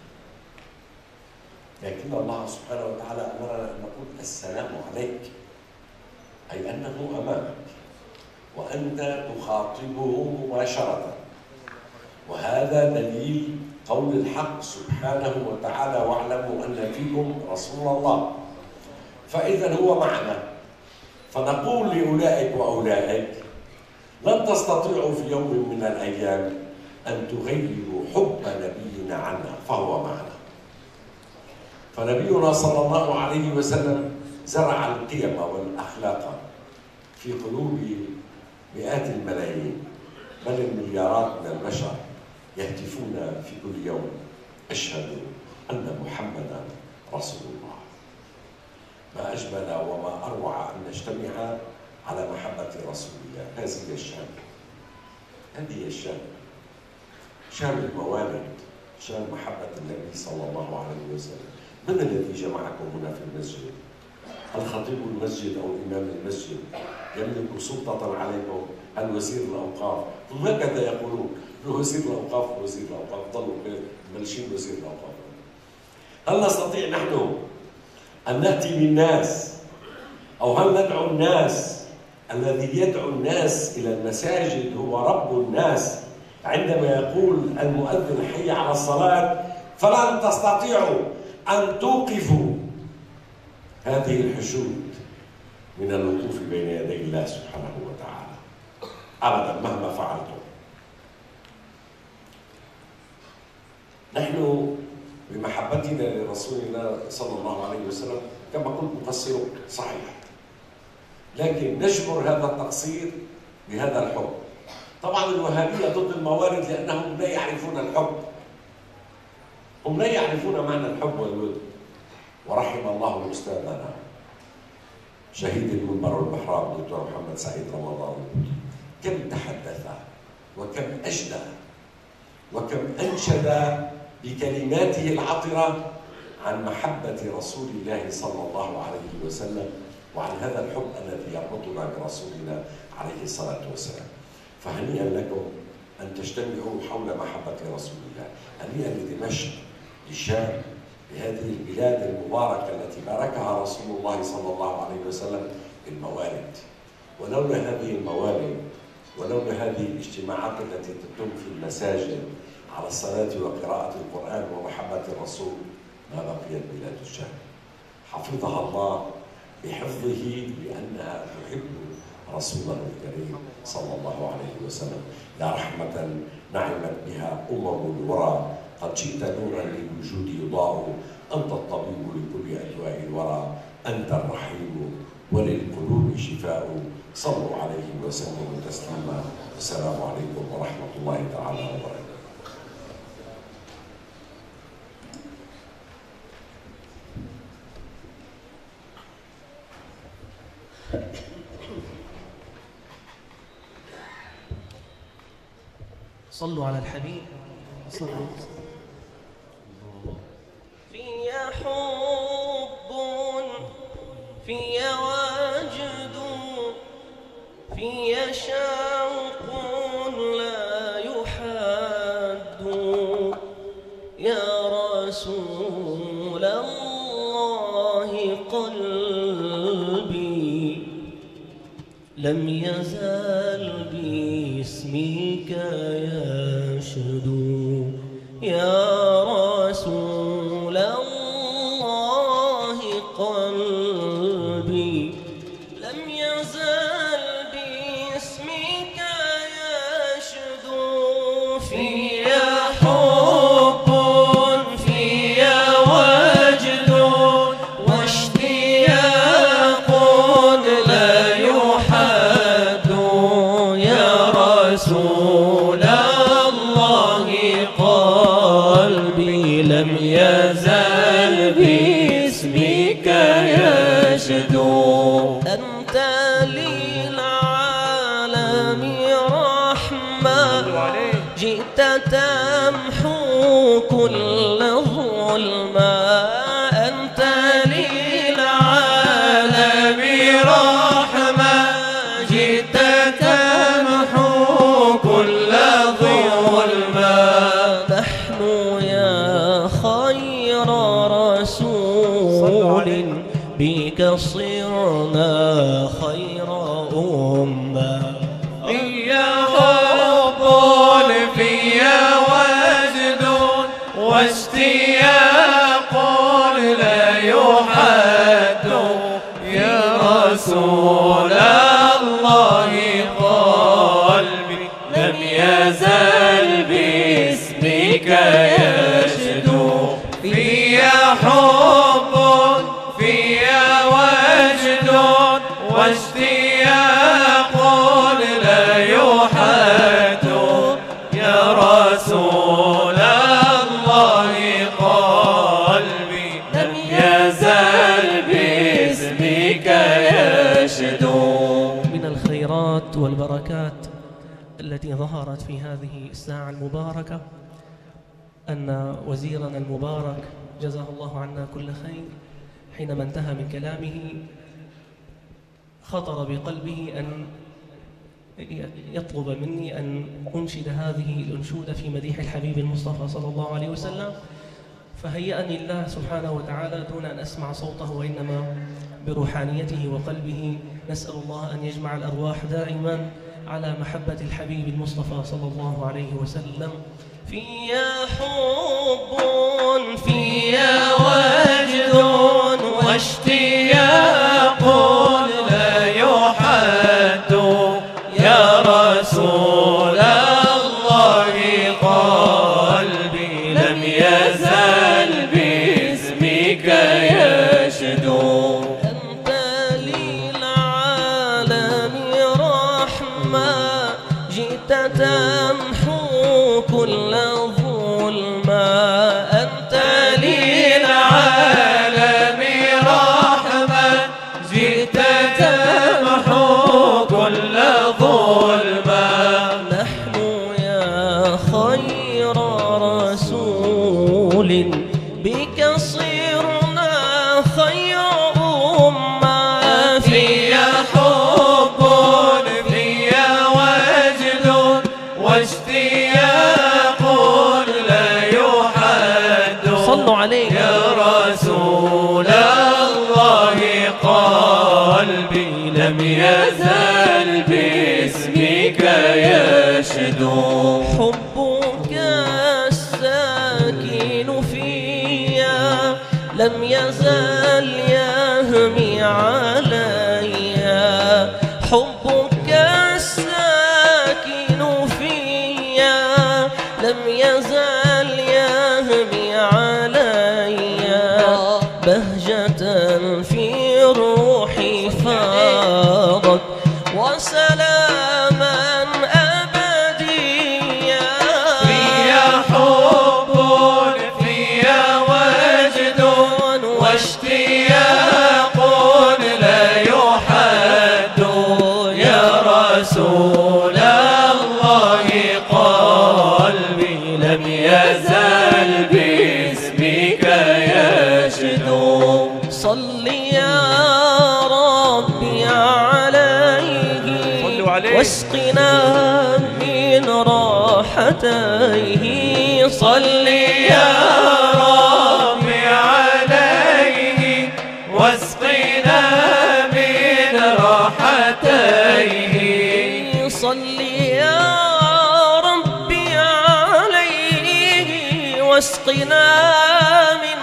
لكن الله سبحانه وتعالى أمرنا أن نقول السلام عليك، أي أنه أمامك وأنت تخاطبه مباشرة. وهذا دليل قول الحق سبحانه وتعالى واعلموا أن فيكم رسول الله. فإذا هو معنا، فنقول لأولئك وأولئك لن تستطيعوا في يوم من الأيام أن تغيروا حب نبينا عنا فهو معنا. فنبينا صلى الله عليه وسلم زرع القيم والأخلاق في قلوب مئات الملايين بل المليارات من البشر يهتفون في كل يوم أشهد أن محمدا رسول الله. ما أجمل وما أروع أن نجتمع على محبة رسول الله. هذه هي الشام، هذه هي الشام، شام الموالد، شام محبة النبي صلى الله عليه وسلم. من الذي جمعكم هنا في المسجد؟ الخطيب المسجد أو إمام المسجد يملك سلطة عليكم؟ هل وزير الأوقاف؟ هم هكذا يقولون وزير الأوقاف وزير الأوقاف ضلوا ملشين وزير الأوقاف. هل نستطيع نحن أن نأتي للناس أو هل ندعو الناس؟ الذي يدعو الناس إلى المساجد هو رب الناس. عندما يقول المؤذن حي على الصلاة فلن تستطيعوا أن توقفوا هذه الحشود من الوقوف بين يدي الله سبحانه وتعالى أبدا مهما فعلتم. نحن بمحبتنا لرسول الله صلى الله عليه وسلم كما قلت مقصرون صحيح، لكن نجبر هذا التقصير بهذا الحب. طبعا الوهابية ضد الموارد لأنهم لا يعرفون الحب، هم لا يعرفون معنى الحب والود. ورحم الله أستاذنا شهيد المنبر والمحراب الدكتور محمد سعيد رمضان، كم تحدث وكم أجدى وكم أنشد بكلماته العطرة عن محبة رسول الله صلى الله عليه وسلم وعن هذا الحب الذي يربطنا برسولنا عليه الصلاة والسلام. فهنيئا لكم أن تجتمعوا حول محبة رسول الله. هنيئا لدمشق، للشام، لهذه البلاد المباركة التي باركها رسول الله صلى الله عليه وسلم بالموالد. ولولا هذه الموالد ولولا هذه الاجتماعات التي تتم في المساجد على الصلاة وقراءة القرآن ومحبة الرسول ما بقيت بلاد الشام. حفظها الله بحفظه لأنها تحب رسوله الكريم صلى الله عليه وسلم. يا رحمة نعمت بها أمم الورى قد جئت نورا للوجود يضاء. أنت الطبيب لكل أدواء الورى، أنت الرحيم وللقلوب شفاء. صلوا عليه وسلموا تسليما. السلام عليكم ورحمة الله تعالى وبركاته. صلوا على الحبيب. صلوا. في حب في وجد في شوق لا يحد يا رسول الله قلبي لم يزال باسمك يشهد يا رسول رسول الله قلبي لم يزل باسمك يشدو. أنت للعالم رحمة جئت تمحو كل ظلمة. أنت للعالم رحمة جئت تمحو كل ظلمة. نحن يا خير رسول بك صرنا خير أمة. فيا حب فيا وجد واشتياق لا يحد. يا رسول الله قلبي لم يزل باسمك يشدو. فيا حب فيا وجد واشتياق لا يحد. يا رسول الله قلبي لم يزل باسمك يشدو. من الخيرات والبركات التي ظهرت في هذه الساعة المباركة أن وزيرنا المبارك جزاه الله عنا كل خير حينما انتهى من كلامه خطر بقلبه أن يطلب مني أن أنشد هذه الأنشودة في مديح الحبيب المصطفى صلى الله عليه وسلم. فهيأني الله سبحانه وتعالى دون أن أسمع صوته وإنما بروحانيته وقلبه. نسأل الله أن يجمع الأرواح دائما على محبة الحبيب المصطفى صلى الله عليه وسلم. فيا حب فيا وجد واشتياق لا يحد. يا رسول الله قلبي لم يزل باسمك يشدو. أنت للعالم رحمة جئت تمحو كل ظلمة. أنت للعالم رحمة جئت تمحو كل ظلمة. نحن يا خير رسول بك صرنا خير أمة. فيا حب فيا وجد واشتياق لا يحد. صلوا عليه يا رسول الله قلبي لم يزل باسمك يشدو. حبك الساكن فيا لم يزل يهمي عليا. حبك الساكن فيا لم يزل يهمي عليا. بهجة في روحي فاضت وسلاما أبديا. فيا حب فيا وجد واشتياق لا يحد. يا رسول الله قلبي لم يزل باسمك يشدو. صل يا ربي عليه واسقنا من راحتيه. صل يا ربي عليه واسقنا من راحتيه. صل يا ربي عليه واسقنا من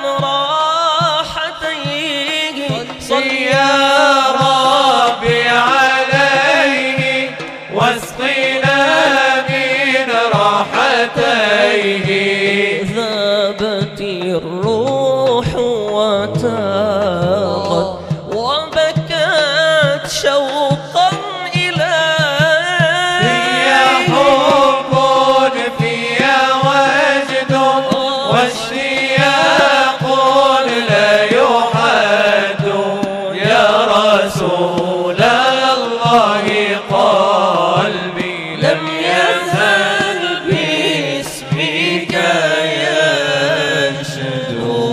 راحتيه. صل يا ربي عليه واسقنا من راحتيه. ذابت الروح وتاقت وبكت شوقا إليه. يا لم يزل باسمك ينشد.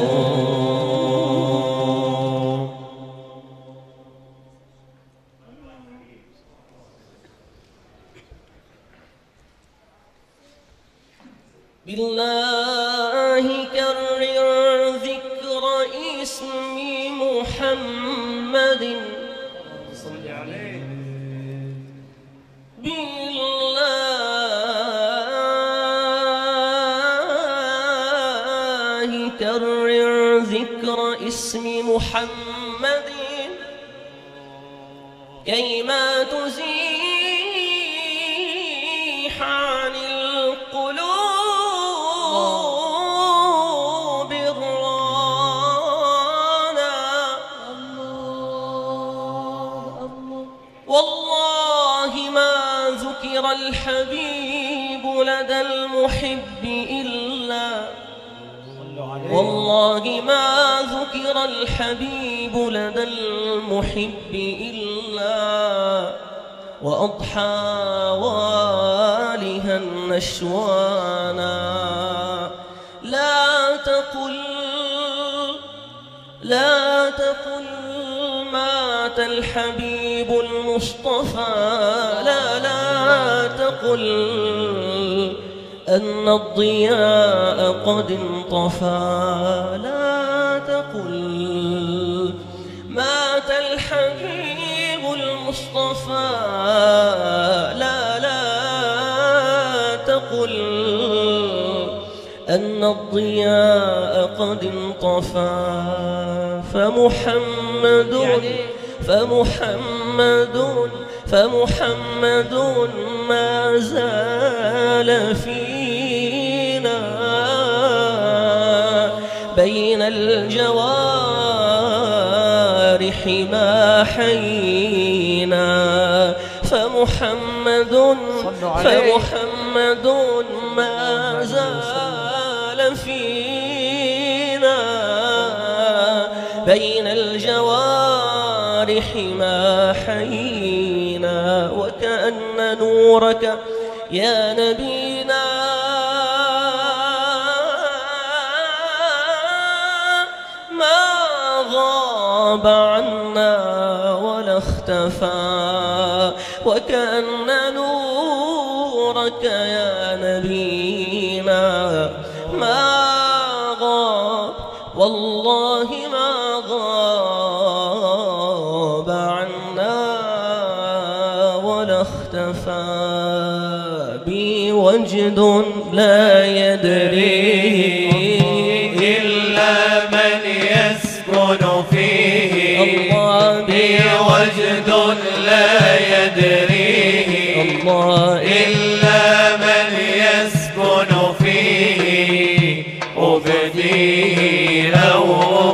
بالله كرر ذكر اسم محمد صل عليه. بالله كرر ذكر اسم محمد كيما تزيح عن القلوب الرانا. والله ما ذكر الحبيب لدى المحب إلا والله ما ذكر الحبيب لدى المحب إلا وأضحى والها النشوانا. لا تقل لا تقل مات الحبيب المصطفى. لا لا تقل أن الضياء قد انطفى. لا تقل مات الحبيب المصطفى. لا لا تقل أن الضياء قد انطفى. فمحمد فمحمد فمحمد ما زال فينا بين الجوارح ما حينا. فمحمد فمحمد ما زال فينا بين الجوارح ما حينا. وكأن نورك يا نبينا ما غاب عنا ولا اختفى. وكأن نورك يا نبينا ما غاب والله ما غاب عنا ولا اختفى. بي وجد لا يدري إلا من يسكن فيه. الله بي وجد لا يدريه الله إلا من يسكن فيه. أبديه أو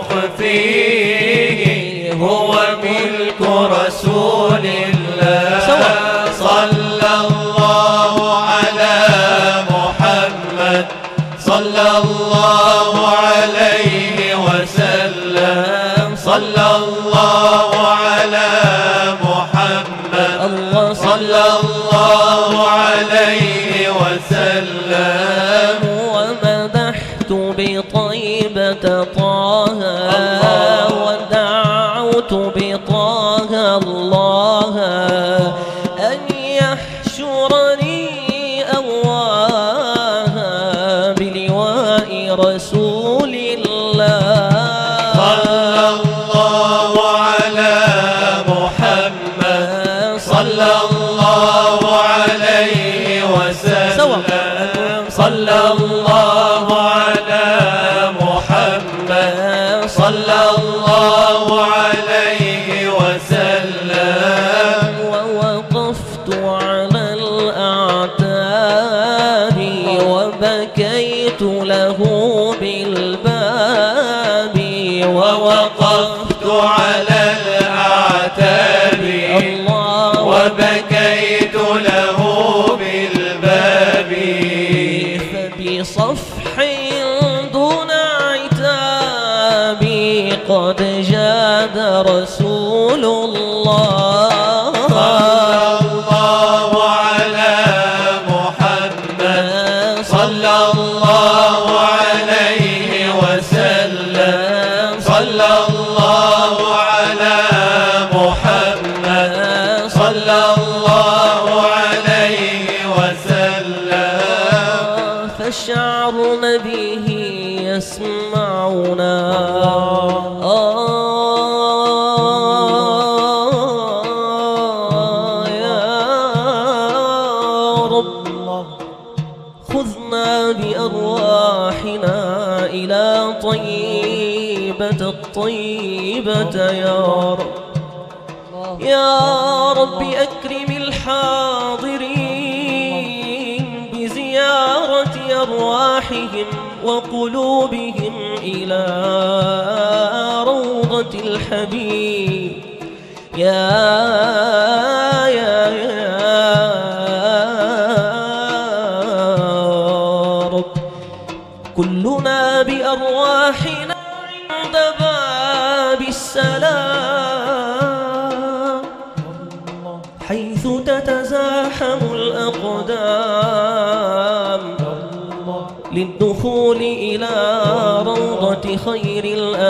أخفيه هو ملك رسول الله. صلى الله على محمد صلى الله عليه وسلم. صلى الله على محمد صلى الله عليه وسلم. ومدحت بطيبة طه ودعوت بطه الله أن يحشرني أواها بلواء رسول الله. صلى الله على محمد صلى الله عليه وسلم. صلى الله على محمد صلى الله عليه وسلم. ووقفت على الأعتاب وبكيت له بالباب. ووقفت على الأعتاب وبكيت له بالباب. فبصفح دون عتاب قد جاد رسول الله. صلى الله على به يسمعنا. آه يا رب خذنا بأرواحنا إلى طيبة الطيبة يا رب. يا رب أكرم الحاضرين بزيارة أرواحهم وقلوبهم إلى روضة الحبيب. يا يا يا رب كلنا بأرواحنا عند باب السلام حيث تتزاحم الأقدام للدخول إلى روضة خير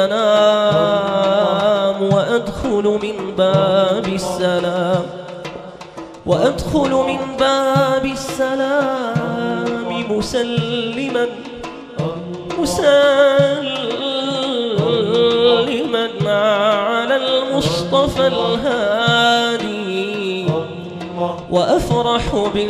الأنام. وأدخل من باب السلام وأدخل من باب السلام مسلما مسلما على المصطفى الهادي. وأفرح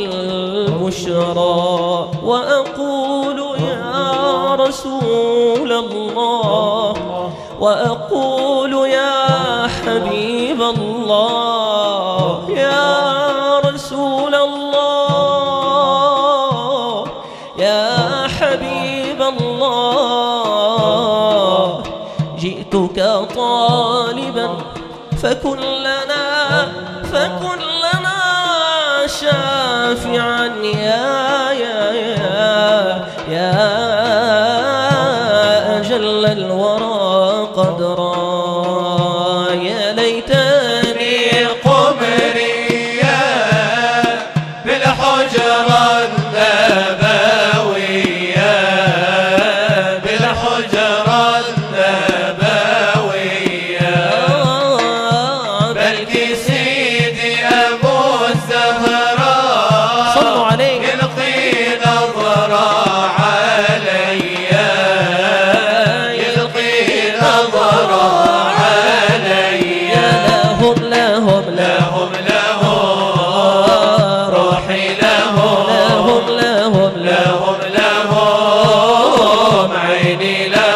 بالبشرى وأقول يا رسول الله وأقول يا حبيب الله يا رسول الله يا حبيب الله جئتك طالبا فكن لنا فكن لنا شافعا يا يا يا يا أجل الورى قدرا. يا ليتني قمريا بالحجرة النبوية بالحجرة النبوية بلكي سيدي أبو الزهراء صلوا عليه يلقي نظرة عليا يلقي نظرة عليا. لهم لهم لهم لهم روحي لهم لهم لهم لهم لهم عيني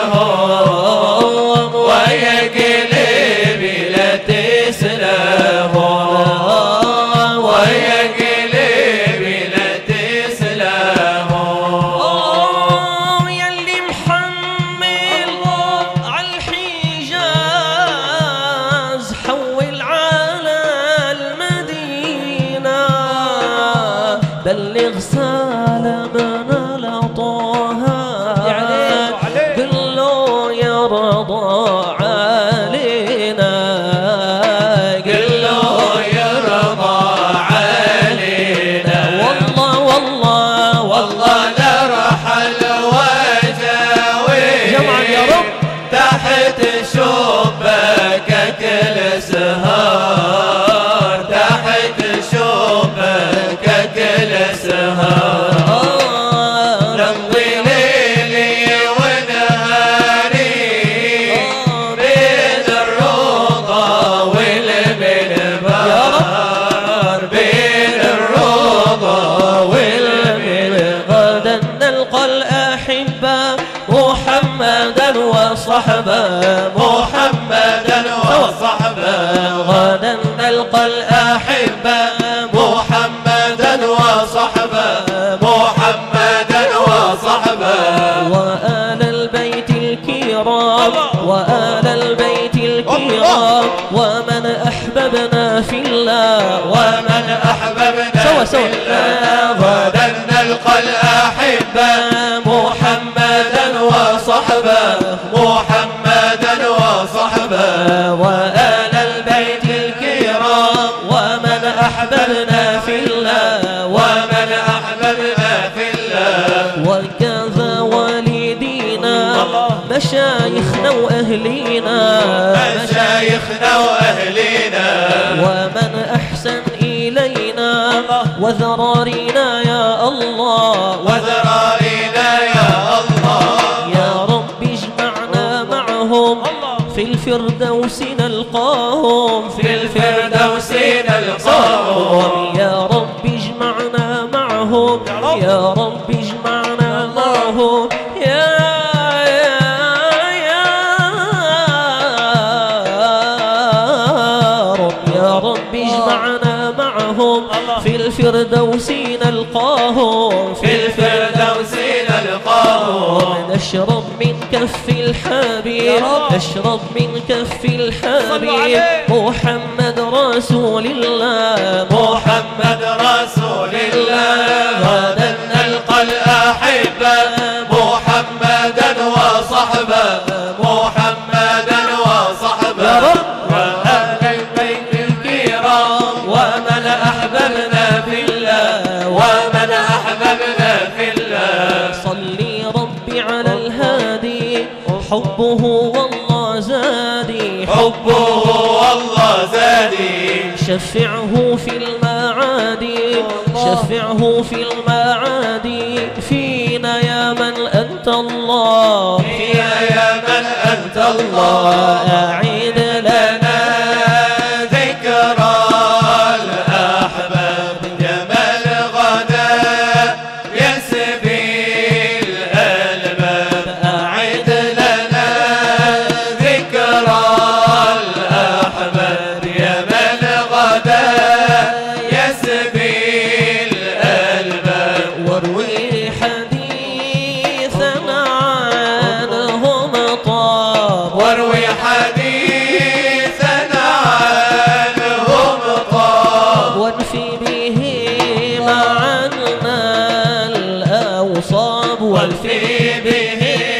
لهم ويا قلبي لا تسلهم ويا قلبي لا تسلهم. يلي محمل عالحجاز حول على المدينة بلغ سلامنا لطه قل له يرضى علينا قل له يرضى علينا والله والله والله نرحل وجاوي جمعا يا رب تحت شباكك السهار تحت شباكك السهار نمضي ليلي ونهاري بين الروضة والمنبر بين الروضة والمنبر. غدا نلقى الأحبة محمدا وصحبه محمدا وصحبه غدا نلقى الأحبة محمدا وصحبه محمدا وصحبه وآل البيت الكرام وآل البيت الكرام ومن أحببنا في الله ومن أحببنا سوا سوا. في الله. غدا نلقى الأحبة محمدا وصحبه محمدا وصحبه وآل البيت الكرام ومن أحببنا في الله ومن أحببنا في الله. وكذا والدينا مشايخنا وأهلينا مشايخنا وأهلينا ومن أحسن إلينا وذرارينا يا الله وذرارينا يا الله الفردوس نلقاهم في الفردوس نلقاهم يا رب اجمعنا معهم يا رب اجمعنا معهم يا يا رب يا رب اجمعنا معهم في الفردوس نلقاهم في الفردوس نلقاهم نشرب من كف الحبيب نشرب من كف الحبيب محمد رسول الله محمد رسول الله غدا نلقى الأحبة محمدا وصحبه محمدا وصحبه وأهل البيت الكرام ومن أحببنا في الله ومن أحببنا في الله صلي ربي على الهادي حبه والله زادي حبه والله زادي شفعه في المعادي شفعه في المعادي فينا يا من أنت الله فينا يا من أنت الله أعيد لنا ذكرى الأحباب يا من غدا يسبي الألباب أعد لنا ذكرى الأحباب يا من غدا يسبي الألباب واروي حديثنا عنهم طاب واروي حديثنا عنهم طاب وانفي به معنا الأوصاب وانفي به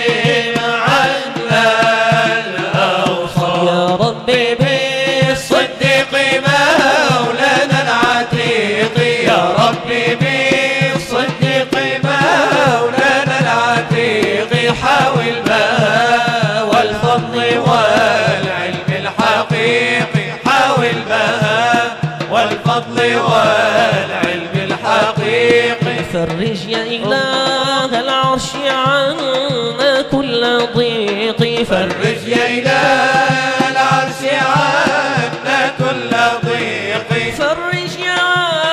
معنا الأوصاب يا ربي بالصديق مولانا العتيق يا ربي بالصديق مولانا العتيق حاول بها والفضل والعلم الحقيقي حاول بها والفضل والعلم الحقيقي فرج يا إله العرش عنا كل ضيق فرج يا إله العرش عنا كل ضيق فرج يا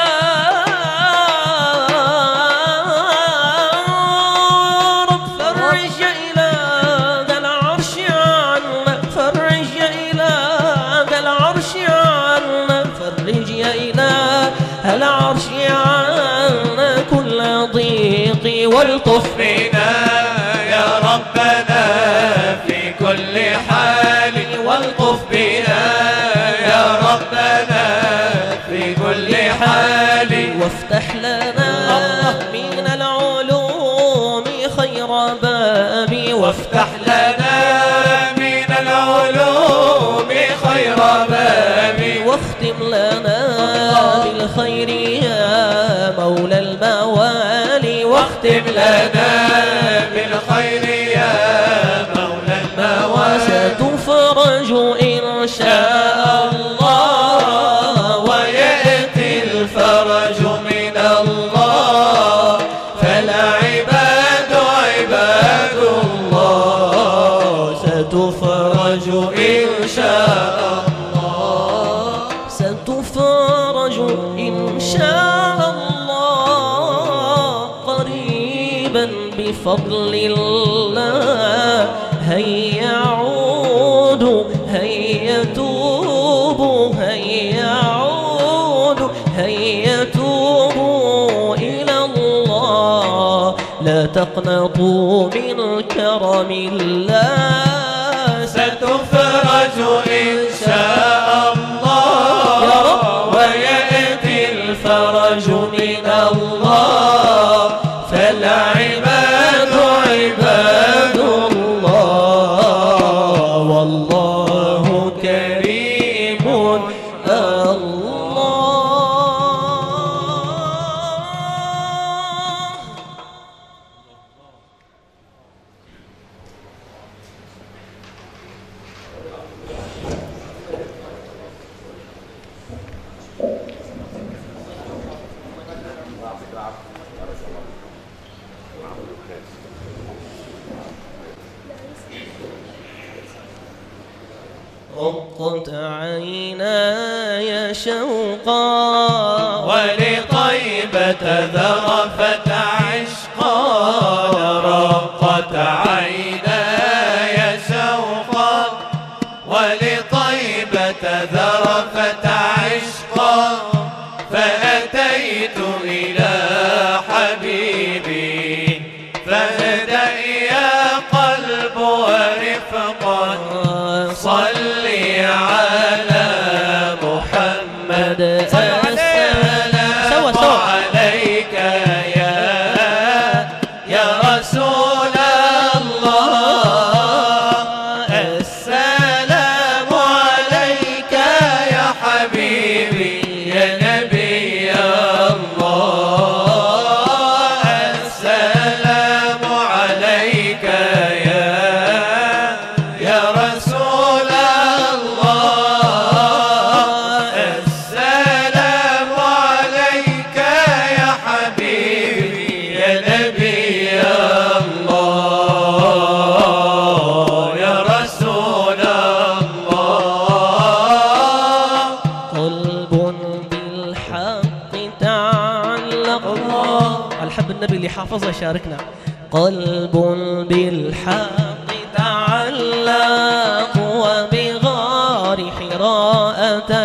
رب فرج يا إله العرش عنا فرج يا إله العرش عنا فرج يا إله العرش عنا كل ضيق والطف بنا يا ربنا في كل حال والطف بنا يا ربنا في كل حال وافتح لنا من العلوم خير بابي وافتح لنا من العلوم خير بابي واختم لنا بالخير يا مولى الموالي واختم لنا بالخير يا مولى الموالي وستفرج إن شاء الله ويأتي الفرج من الله فلا عباد عباد الله ستفرج إن شاء الله ستفرج إن شاء الله قريبا بفضل الله هيا عودوا هيا توبوا هيا عودوا هيا توبوا إلى الله لا تقنطوا من كرم الله ستفرج إن شاء الله يا رب ويأتي الفرج من الله فالعباد عباد الله والله كريم الله أقت عيناي شوقا ولطيبة ذرفت عشقا رقت عيناي شوقا ولطيبة ذرفت عشقا فأتيت إلى حبيبي فاهدأ يا قلب ورفقا صلي على محمد السلام عليك يا يا رسول الله السلام عليك يا حبيبي يا نبي الله السلام عليك يا يا رسول الله السلام عليك يا حبيبي يا نبي الله يا رسول الله قلب بالحق تعلق. الحب النبي اللي حافظه يشاركنا. قلب بالحق تعلق وبغار حراء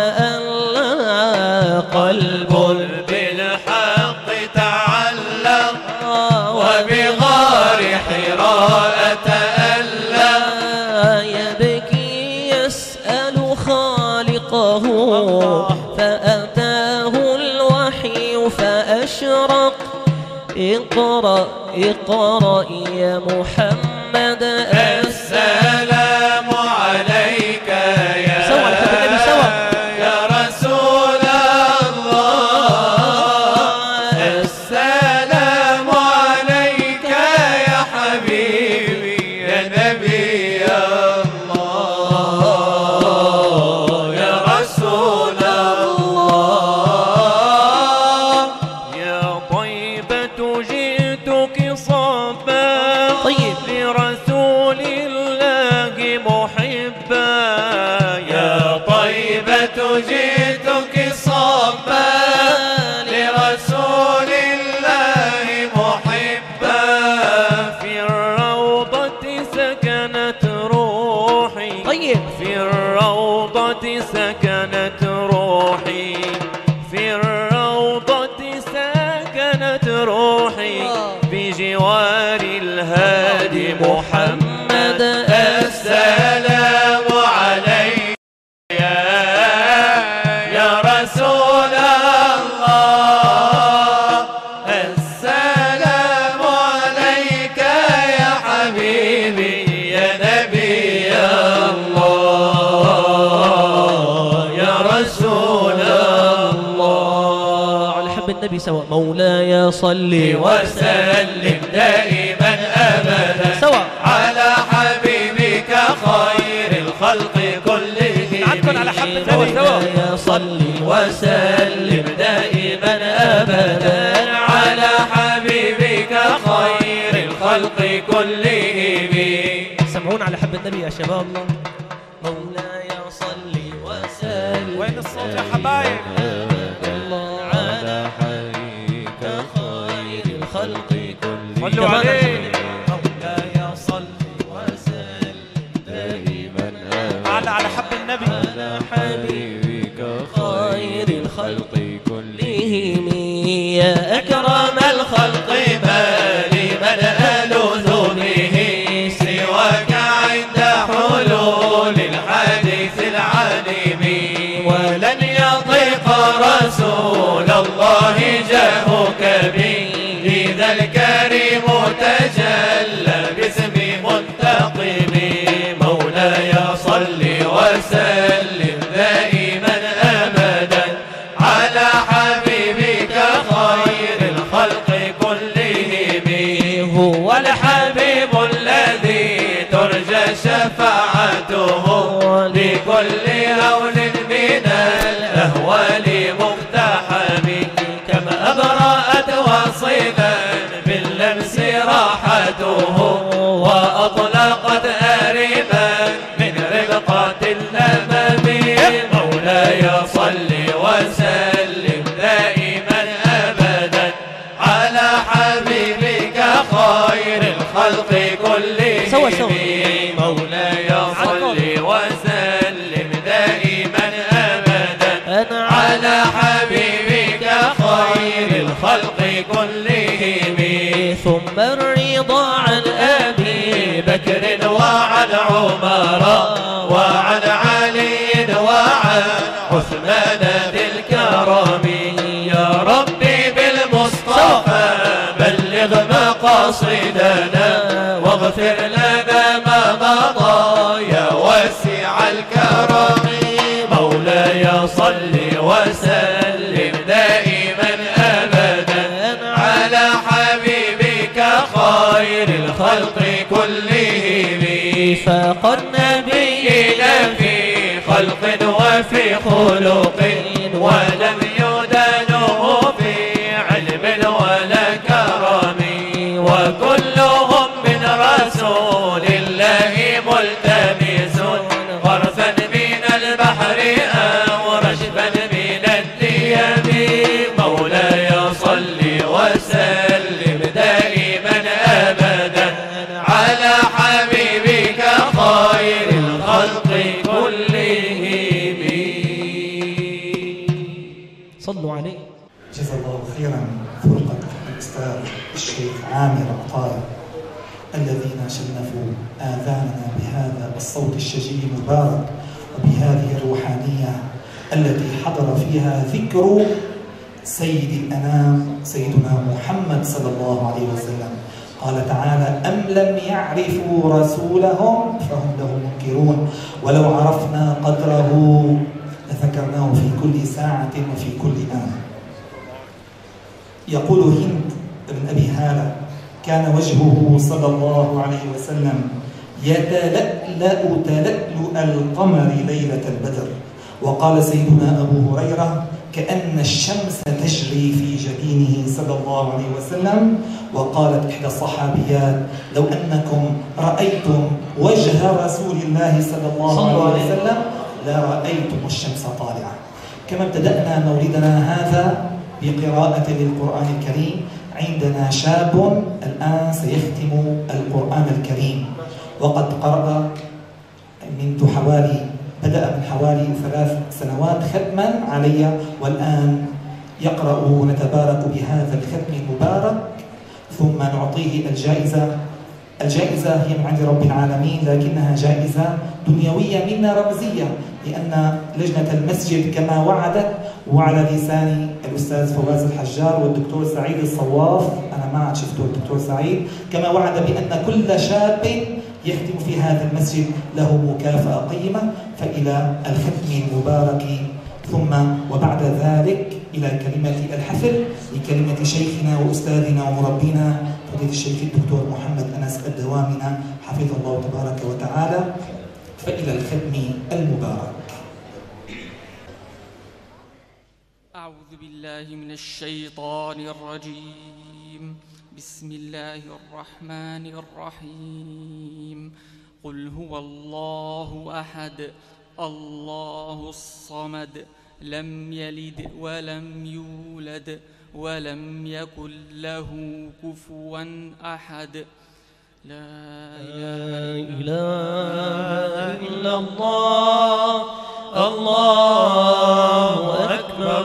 تألق. قلب بالحق تعلق وبغار حراء تألق يبكي يسأل خالقه فأتاه الوحي فأشرق. اقرأ اقرأ يا محمد السلام عليك يا سوى الحب النبي سوى يا رسول الله السلام عليك يا حبيبي يا نبي الله يا رسول الله يا طيبة جئتك صبا طيب لرسول الله محبا يا طيبة جئتك صبا لرسول الله محبا في الروضة سكنت روحي طيب في الروضة سكنت روحي في الروضة سكنت روحي بجوار الهادي محمد السلام عليك يا يا رسول الله السلام عليك يا حبيبي يا نبي الله يا رسول الله على حب النبي سوى. مولاي صلي وسلم دائما أبدا سوى على حبيبك خير الخلق كلهم. نعدكم على حب النبي سوا. مولاي صلي وسلم دائما أبدا على حبيبك خير الخلق كلهم. سمعون على حب النبي يا شباب. مولاي صلي وسلم. وين الصوت يا حبايب؟ الله على حبيبك خير الخلق كلهم. صلوا عليه. مولاي صلي وسلم دائما على على حب النبي. على حبيبك خير الخلق كلهم. يا أكرم الخلق ما لمن ألوذ به سواك عند حلول الحديث العليم ولن يطيق رسول الله جاهك به إذا الكريم تجلى باسم منتقم. مولاي صل وسلم دائما أبدا على حبيبك خير الخلق كلهم. هو الحبيب الذي ترجى شفاعته لكل هول من الأهوال مقتحم. كما أبرأت واصلا باللمس راحته وأطلقت أريبا من ربقة اللمس كلهم ثم الرضا عن أبي بكر وعن عمر وعن علي وعن عثمان ذي الكرم يا ربي بالمصطفى بلغ مقاصدنا واغفر لنا ما مضى يا واسع الكرم مولاي صل وسلم دائما أبدا على حبيبك خير الخلق كلهم فقد نبينا في خلق وفي خلق ولم يدانه في علم ولا كرم وكلهم من رسول الله ملتمس غرفا من البحر أو رشفا من الديم مولاي صل وسلم دائما أبدا على حبيبك خير الخلق كلهم صلوا عليه. جزا الله خيرا فرقة الأستاذ الشيخ عامر عطاء الذين شنفوا آذاننا بهذا الصوت الشجي المبارك وبهذه الروحانية التي حضر فيها ذكر سيد الأنام سيدنا محمد صلى الله عليه وسلم. قال تعالى: أم لم يعرفوا رسولهم فهم له منكرون ولو عرفنا قدره لذكرناه في كل ساعة وفي كل آن. يقول هند بن أبي هالة: كان وجهه صلى الله عليه وسلم يتلألأ تلألؤ القمر ليلة البدر. وقال سيدنا أبو هريرة: كأن الشمس تجري في جبينه صلى الله عليه وسلم. وقالت إحدى الصحابيات: لو أنكم رأيتم وجه رسول الله صلى الله عليه وسلم لرأيتم الشمس طالعة. كما ابتدأنا مولدنا هذا بقراءة للقرآن الكريم، عندنا شاب الآن سيختم القرآن الكريم وقد قرأ منذ حوالي بدأ من حوالي ثلاث سنوات ختما علي، والآن يقرأ ونتبارك بهذا الختم المبارك ثم نعطيه الجائزة. الجائزة هي من عند رب العالمين لكنها جائزة دنيوية منا رمزية، لأن لجنة المسجد كما وعدت وعلى لسان الأستاذ فواز الحجار والدكتور سعيد الصواف، أنا ما عاد شفته الدكتور سعيد، كما وعد بأن كل شاب يختم في هذا المسجد له مكافأة قيمة. فإلى الختم المبارك ثم وبعد ذلك إلى كلمة الحفل لكلمة شيخنا وأستاذنا ومربينا فضيلة الشيخ الدكتور محمد أنس الدوامنة حفظه الله تبارك وتعالى. فإلى الختم المبارك. أعوذ بالله من الشيطان الرجيم. بسم الله الرحمن الرحيم. قل هو الله أحد الله الصمد لم يلد ولم يولد ولم يكن له كفوا أحد. لا إله إلا الله الله أكبر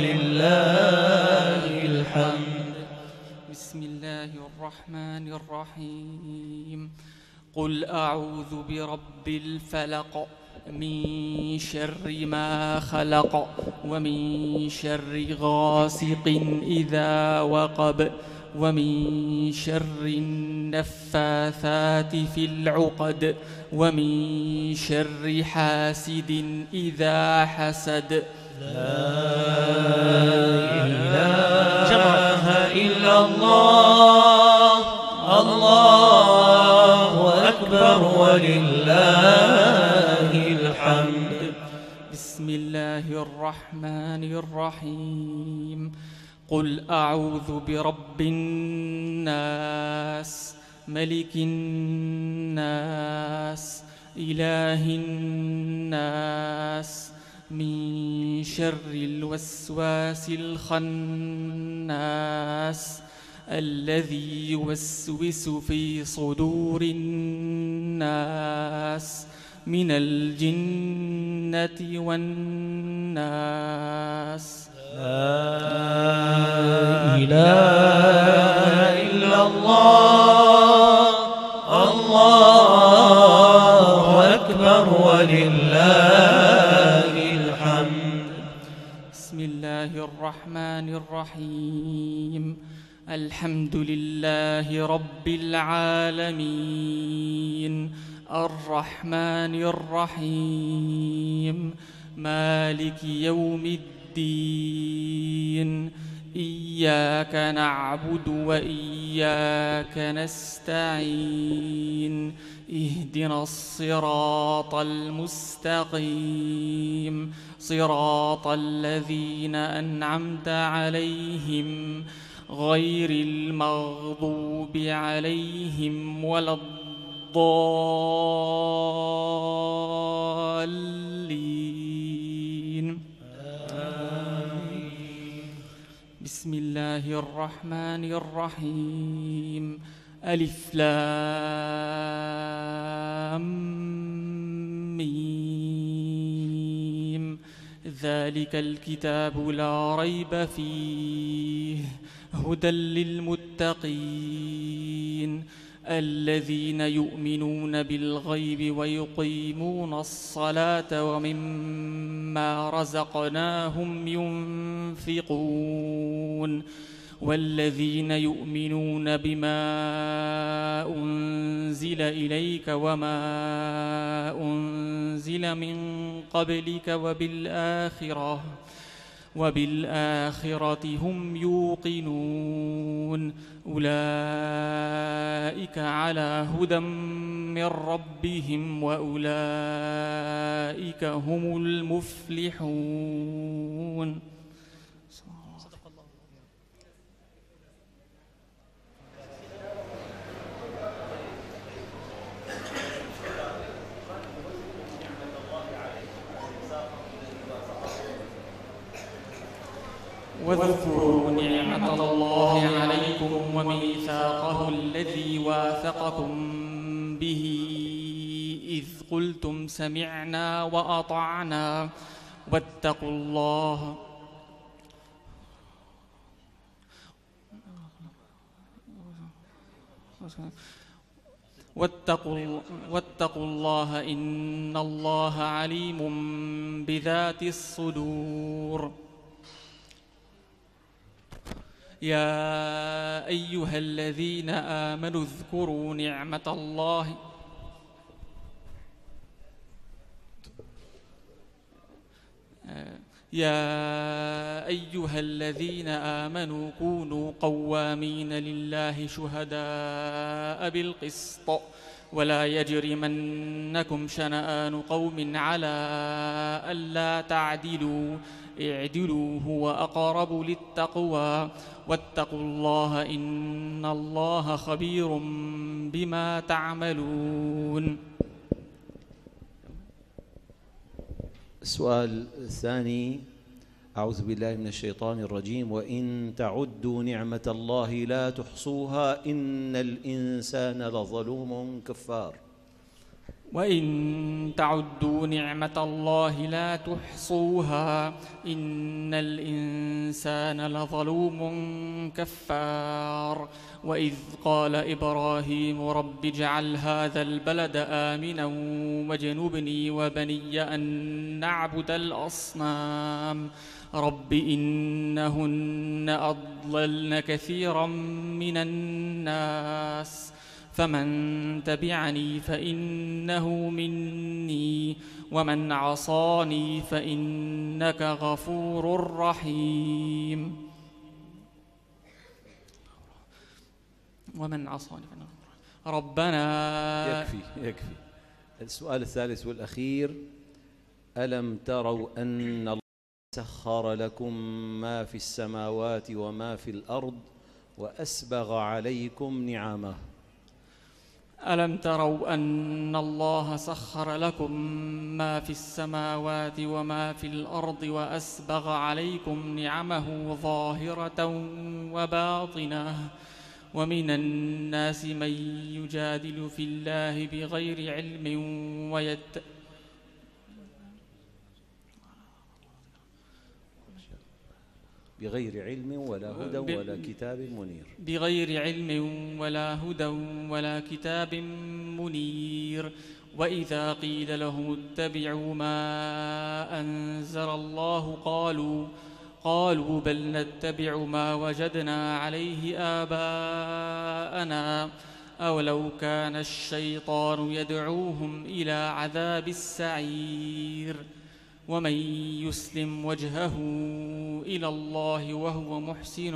ولله الحمد. بسم الله الرحمن الرحيم. قل أعوذ برب الفلق من شر ما خلق ومن شر غاسق إذا وقب ومن شر النفاثات في العقد ومن شر حاسد إذا حسد. لا إله إلا الله الله أكبر ولله الحمد. بسم الله الرحمن الرحيم. قل أعوذ برب الناس ملك الناس إله الناس من شر الوسواس الخناس الذي يوسوس في صدور الناس من الجنة والناس. إله إلا الله الله أكبر ولله الحمد. بسم الله الرحمن الرحيم. الحمد لله رب العالمين الرحمن الرحيم مالك يوم الدين. إياك نعبد وإياك نستعين. اهدنا الصراط المستقيم صراط الذين أنعمت عليهم غير المغضوب عليهم ولا الضالين. بسم الله الرحمن الرحيم. ألف لام ميم. ذلك الكتاب لا ريب فيه هدى للمتقين الذين يؤمنون بالغيب ويقيمون الصلاة ومما رزقناهم ينفقون والذين يؤمنون بما أنزل إليك وما أنزل من قبلك وبالآخرة وبالآخرة هم يوقنون أولئك على هدى من ربهم وأولئك هم المفلحون. واذكروا نعمة الله عليكم وميثاقه الذي واثقكم به إذ قلتم سمعنا وأطعنا واتقوا الله واتقوا, واتقوا الله إن الله عليم بذات الصدور. يا أيها الذين آمنوا اذكروا نعمة الله يا أيها الذين آمنوا كونوا قوامين لله شهداء بالقسط ولا يجرمنكم شنآن قوم على ألا تعدلوا اعدلوا هو أقرب للتقوى واتقوا الله إن الله خبير بما تعملون. السؤال الثاني: أعوذ بالله من الشيطان الرجيم. وإن تعدوا نعمة الله لا تحصوها إن الإنسان لظلوم كفار. وإن تعدوا نعمة الله لا تحصوها إن الإنسان لظلوم كفار. وإذ قال إبراهيم رب اجعل هذا البلد آمنا واجنبني وبني أن نعبد الأصنام رب إنهن أضللن كثيرا من الناس فمن تبعني فإنه مني ومن عصاني فإنك غفور رحيم. ومن عصاني ربنا. يكفي يكفي. السؤال الثالث والأخير: ألم تروا أن الله سخر لكم ما في السماوات وما في الأرض وأسبغ عليكم نعمه. ألم تروا أن الله سخر لكم ما في السماوات وما في الأرض وأسبغ عليكم نعمه ظاهرة وباطنة ومن الناس من يجادل في الله بغير علم ويت بغير علم ولا هدى ولا كتاب منير. بغير علم ولا هدى ولا كتاب منير. وإذا قيل لهم اتبعوا ما أنزل الله قالوا قالوا بل نتبع ما وجدنا عليه آباءنا أولو كان الشيطان يدعوهم إلى عذاب السعير. ومن يسلم وجهه إلى الله وهو محسن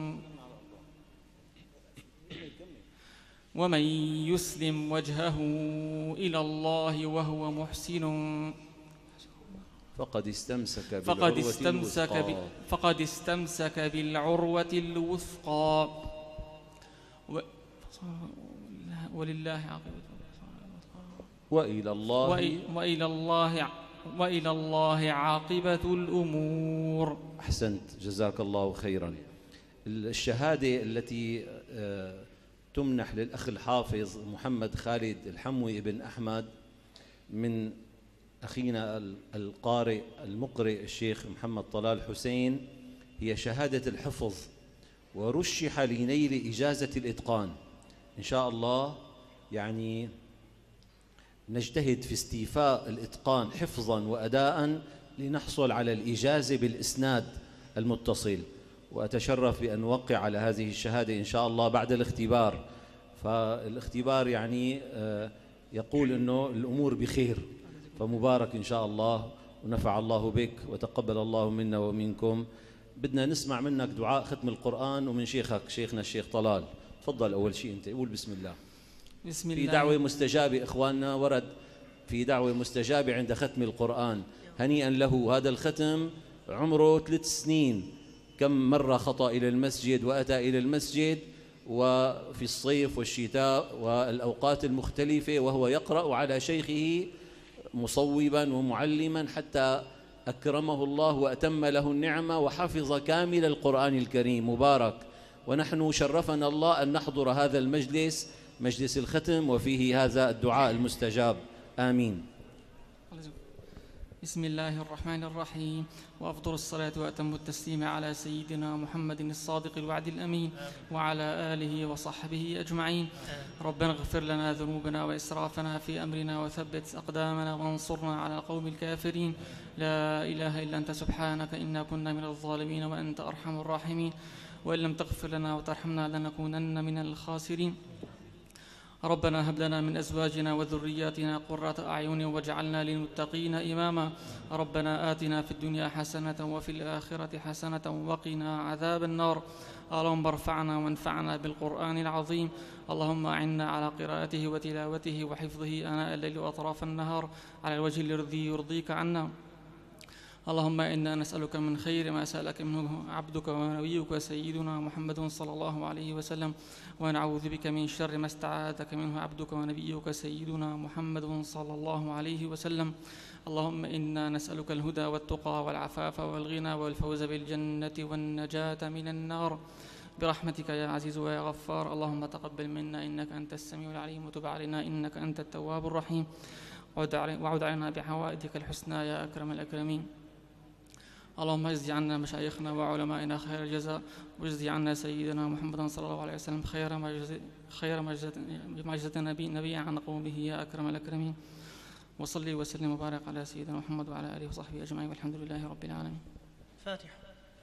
ومن يسلم وجهه إلى الله وهو محسن فقد استمسك فقد بالعروة استمسك ب... الوثقى فقد استمسك بالعروة الوثقى و... ولله عاقبة وإلى الله وإ... وإلى الله وإلى الله عاقبة الأمور. أحسنت، جزاك الله خيرا. الشهادة التي تمنح للأخ الحافظ محمد خالد الحموي ابن أحمد من أخينا القارئ المقرئ الشيخ محمد طلال حسين هي شهادة الحفظ، ورشح لنيل إجازة الإتقان. إن شاء الله يعني نجتهد في استيفاء الإتقان حفظا وأداء لنحصل على الإجازة بالإسناد المتصل، وأتشرف بأن أوقع على هذه الشهادة إن شاء الله بعد الاختبار. فالاختبار يعني يقول أنه الأمور بخير، فمبارك إن شاء الله، ونفع الله بك وتقبل الله منا ومنكم. بدنا نسمع منك دعاء ختم القرآن ومن شيخك شيخنا الشيخ طلال. تفضل أول شيء أنت قول بسم الله. بسم الله. في دعوة مستجابة إخواننا، ورد في دعوة مستجابة عند ختم القرآن، هنيئا له. هذا الختم عمره ثلاث سنين، كم مرة خطأ إلى المسجد وأتى إلى المسجد، وفي الصيف والشتاء والأوقات المختلفة وهو يقرأ على شيخه مصوبا ومعلما حتى أكرمه الله وأتم له النعمة وحفظ كامل القرآن الكريم. مبارك. ونحن شرفنا الله أن نحضر هذا المجلس، مجلس الختم، وفيه هذا الدعاء المستجاب. آمين. بسم الله الرحمن الرحيم. وأفضل الصلاة وأتم التسليم على سيدنا محمد الصادق الوعد الأمين وعلى آله وصحبه أجمعين. ربنا اغفر لنا ذنوبنا وإسرافنا في أمرنا وثبت أقدامنا وانصرنا على القوم الكافرين. لا إله إلا أنت سبحانك إنا كنا من الظالمين وأنت أرحم الراحمين. وإن لم تغفر لنا وترحمنا لنكونن من الخاسرين. ربنا هب لنا من أزواجنا وذرياتنا قرة أعين واجعلنا للمتقين إماما. ربنا آتنا في الدنيا حسنة وفي الآخرة حسنة وقنا عذاب النار. اللهم ارفعنا وانفعنا بالقرآن العظيم. اللهم أعنا على قراءته وتلاوته وحفظه آناء الليل وأطراف النهار على الوجه الذي يرضيك عنا. اللهم إنا نسألك من خير ما سألك منه عبدك ونبيك سيدنا محمد صلى الله عليه وسلم، ونعوذ بك من شر ما استعاذك منه عبدك ونبيك سيدنا محمد صلى الله عليه وسلم. اللهم إنا نسألك الهدى والتقى والعفاف والغنى والفوز بالجنة والنجاة من النار برحمتك يا عزيز ويا غفار. اللهم تقبل منا إنك أنت السميع العليم، وتب علينا إنك أنت التواب الرحيم، وعد علينا بحوائجك الحسنى يا أكرم الأكرمين. اللهم اجزي عنا مشايخنا وعلمائنا خير الجزاء، واجزي عنا سيدنا محمد صلى الله عليه وسلم خير ما جزى خير ما جزى نبي نبي عن قومه يا أكرم الأكرمين. وصلي وسلم وبارك على سيدنا محمد وعلى آله وصحبه أجمعين، والحمد لله رب العالمين. فاتحة.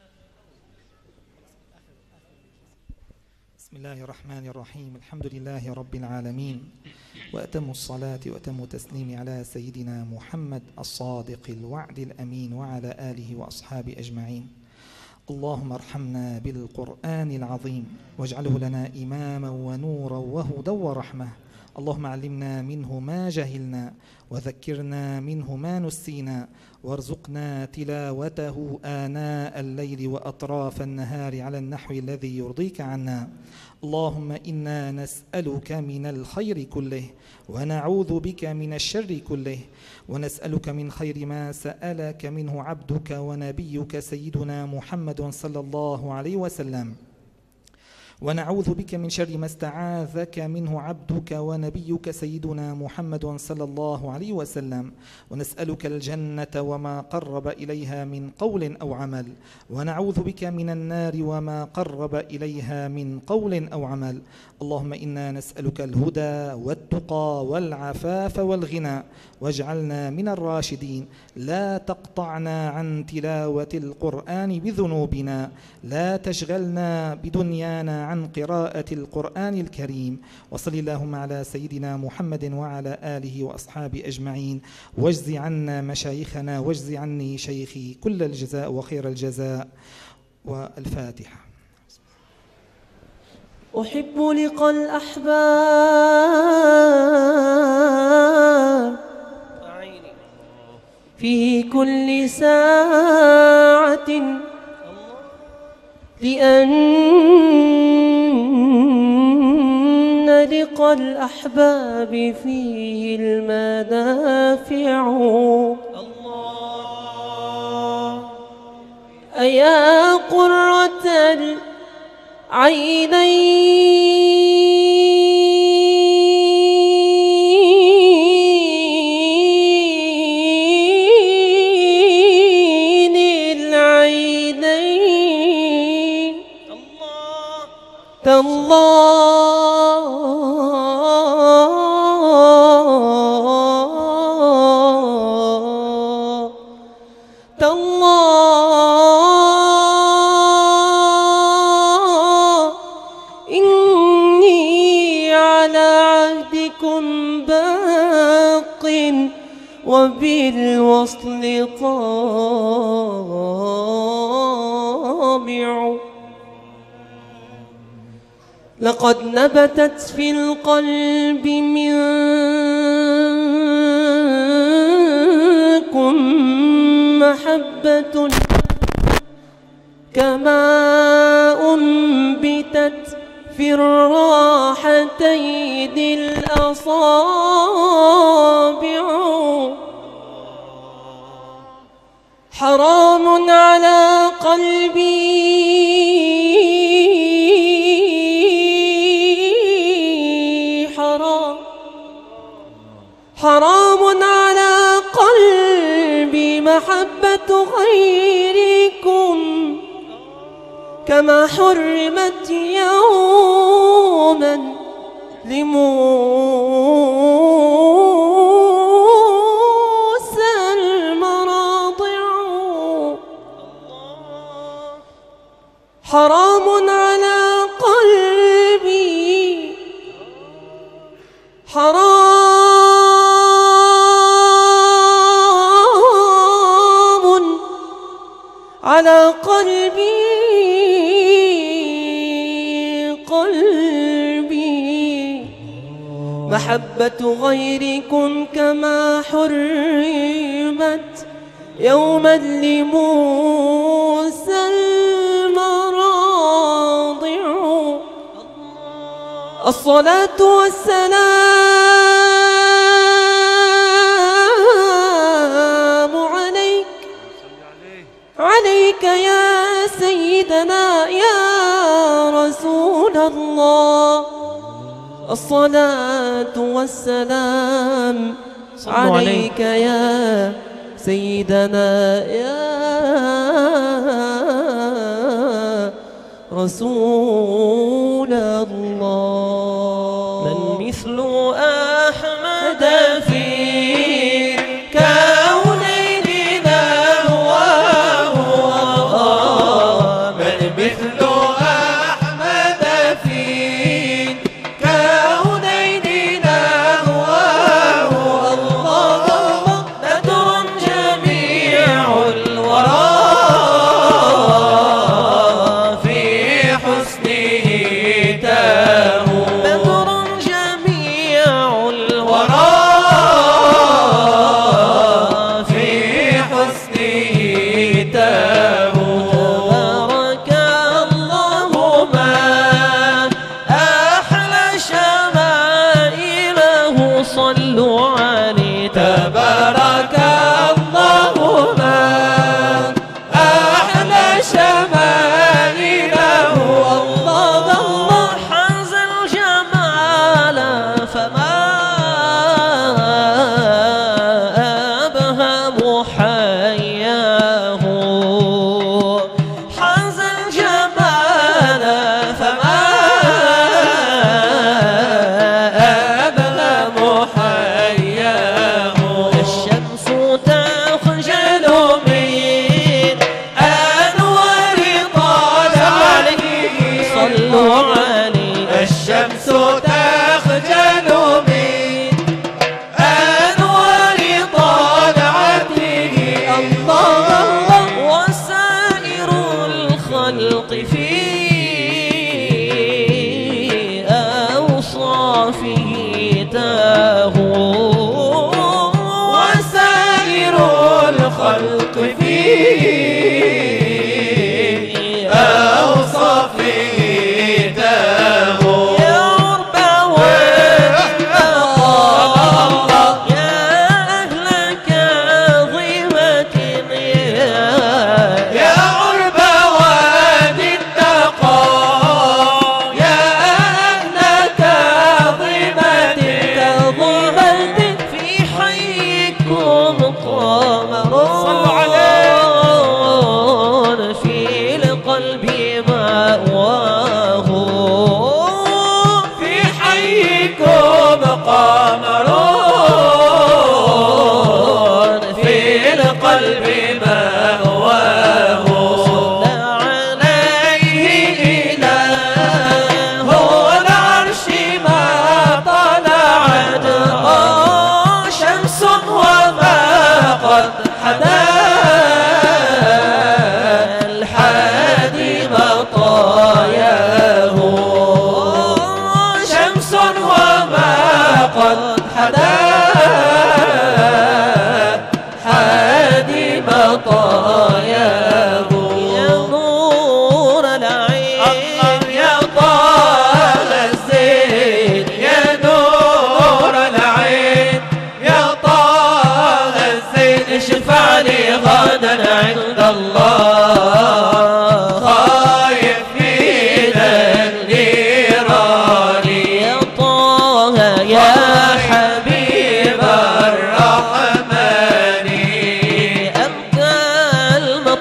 بسم الله الرحمن الرحيم. الحمد لله رب العالمين، وأتم الصلاة وأتم التسليم على سيدنا محمد الصادق الوعد الأمين وعلى آله وأصحابه أجمعين. اللهم ارحمنا بالقرآن العظيم واجعله لنا إماما ونورا وهدى ورحمة. اللهم علمنا منه ما جهلنا وذكرنا منه ما نسينا، وارزقنا تلاوته آناء الليل وأطراف النهار على النحو الذي يرضيك عنا. اللهم إنا نسألك من الخير كله ونعوذ بك من الشر كله، ونسألك من خير ما سألك منه عبدك ونبيك سيدنا محمد صلى الله عليه وسلم، ونعوذ بك من شر ما استعاذك منه عبدك ونبيك سيدنا محمد صلى الله عليه وسلم، ونسألك الجنة وما قرب إليها من قول أو عمل، ونعوذ بك من النار وما قرب إليها من قول أو عمل. اللهم إنا نسألك الهدى والتقى والعفاف والغنى، واجعلنا من الراشدين. لا تقطعنا عن تلاوة القرآن بذنوبنا، لا تشغلنا بدنيانا عن قراءة القرآن الكريم. وصل اللهم على سيدنا محمد وعلى آله وأصحابه أجمعين، واجز عنا مشايخنا، واجز عني شيخي كل الجزاء وخير الجزاء. والفاتحة. أحب لقاء الأحباب في كل ساعة، لأن لقاء الأحباب فيه المنافع. أيا قرة العينين العينين تالله تالله إني على عهدكم باق وبالوصل طامع. لقد نبتت في القلب منكم محبة كما أنبتت في الراحتين الأصابع. حرام على قلبي حرام حرام على قلبي محبة غيركم كما حرمت يوما لموسى المراضع. حرام على قلبي حرام على قلبي قلبي محبة غيركم كما حرمت يوما لموسى المراضع. الصلاة والسلام عليك عليك يا سيدنا يا رسول الله. الصلاة والسلام عليك يا سيدنا يا رسول الله. من مثل أحمد في كونين هو هو من مثل أحمد في كونين هو هو الله. بدر جميع الورى في حسنه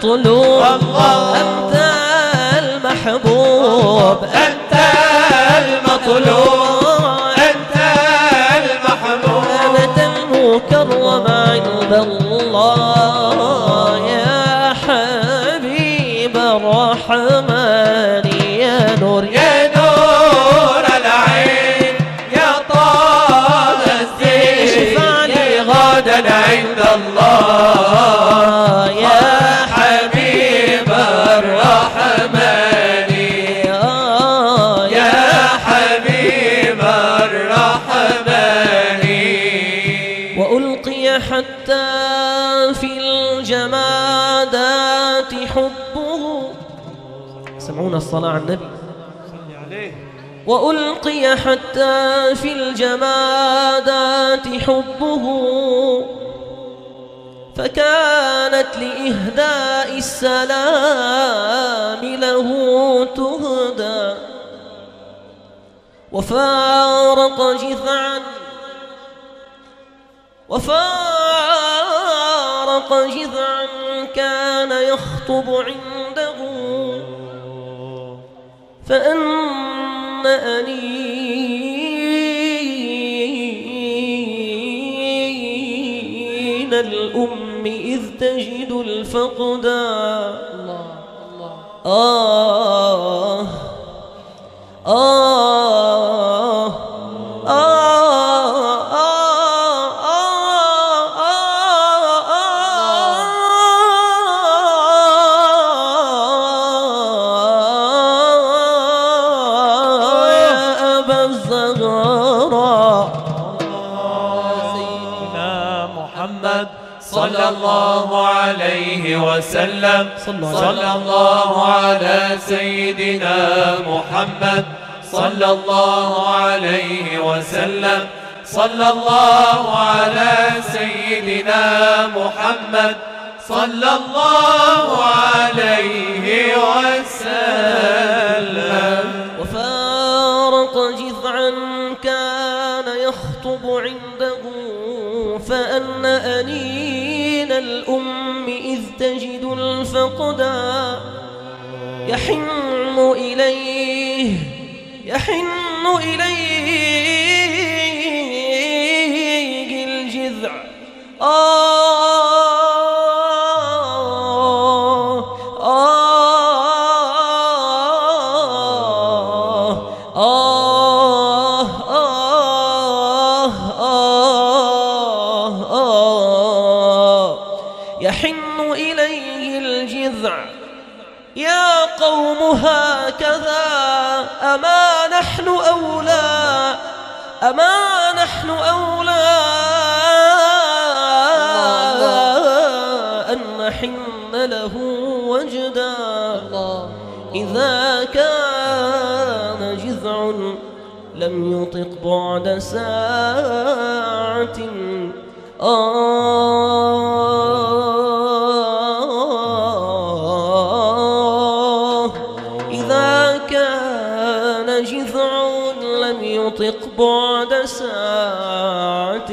المطلوب أنت المحبوب أنت المطلوب أنت المحبوب أنت المكرم عند الله يا حبيب الرحمن يا نور يا نور العين يا طه الزين يا غدا عند الله يا حبيب الرحمن يا حبيب الرحمن وألقي حتى في الجمادات حبه. سمعونا الصلاة على النبي. وألقي حتى في الجمادات حبه فكانت لإهداء السلام له تهدى وفارق جذعا وفارق جذعا كان يخطب عنده فأن أنين الأم إذ تجد الفقدا. آه آه صلى الله عليه وسلم صلى الله على سيدنا محمد صلى الله عليه وسلم صلى الله على سيدنا محمد صلى الله عليه وسلم وفارق جذعا كان يخطب عنده فأن أنين الأم إذ تجد الفقدا يحن إليه يحن إليه الجذع. آه يحن إليه الجذع يا قوم هكذا أما نحن أولى أما نحن أولى أن نحن له وجدا إذا كان جذع لم يطق بعد ساعة. آه إذا كان جذع لم يطق بعد ساعة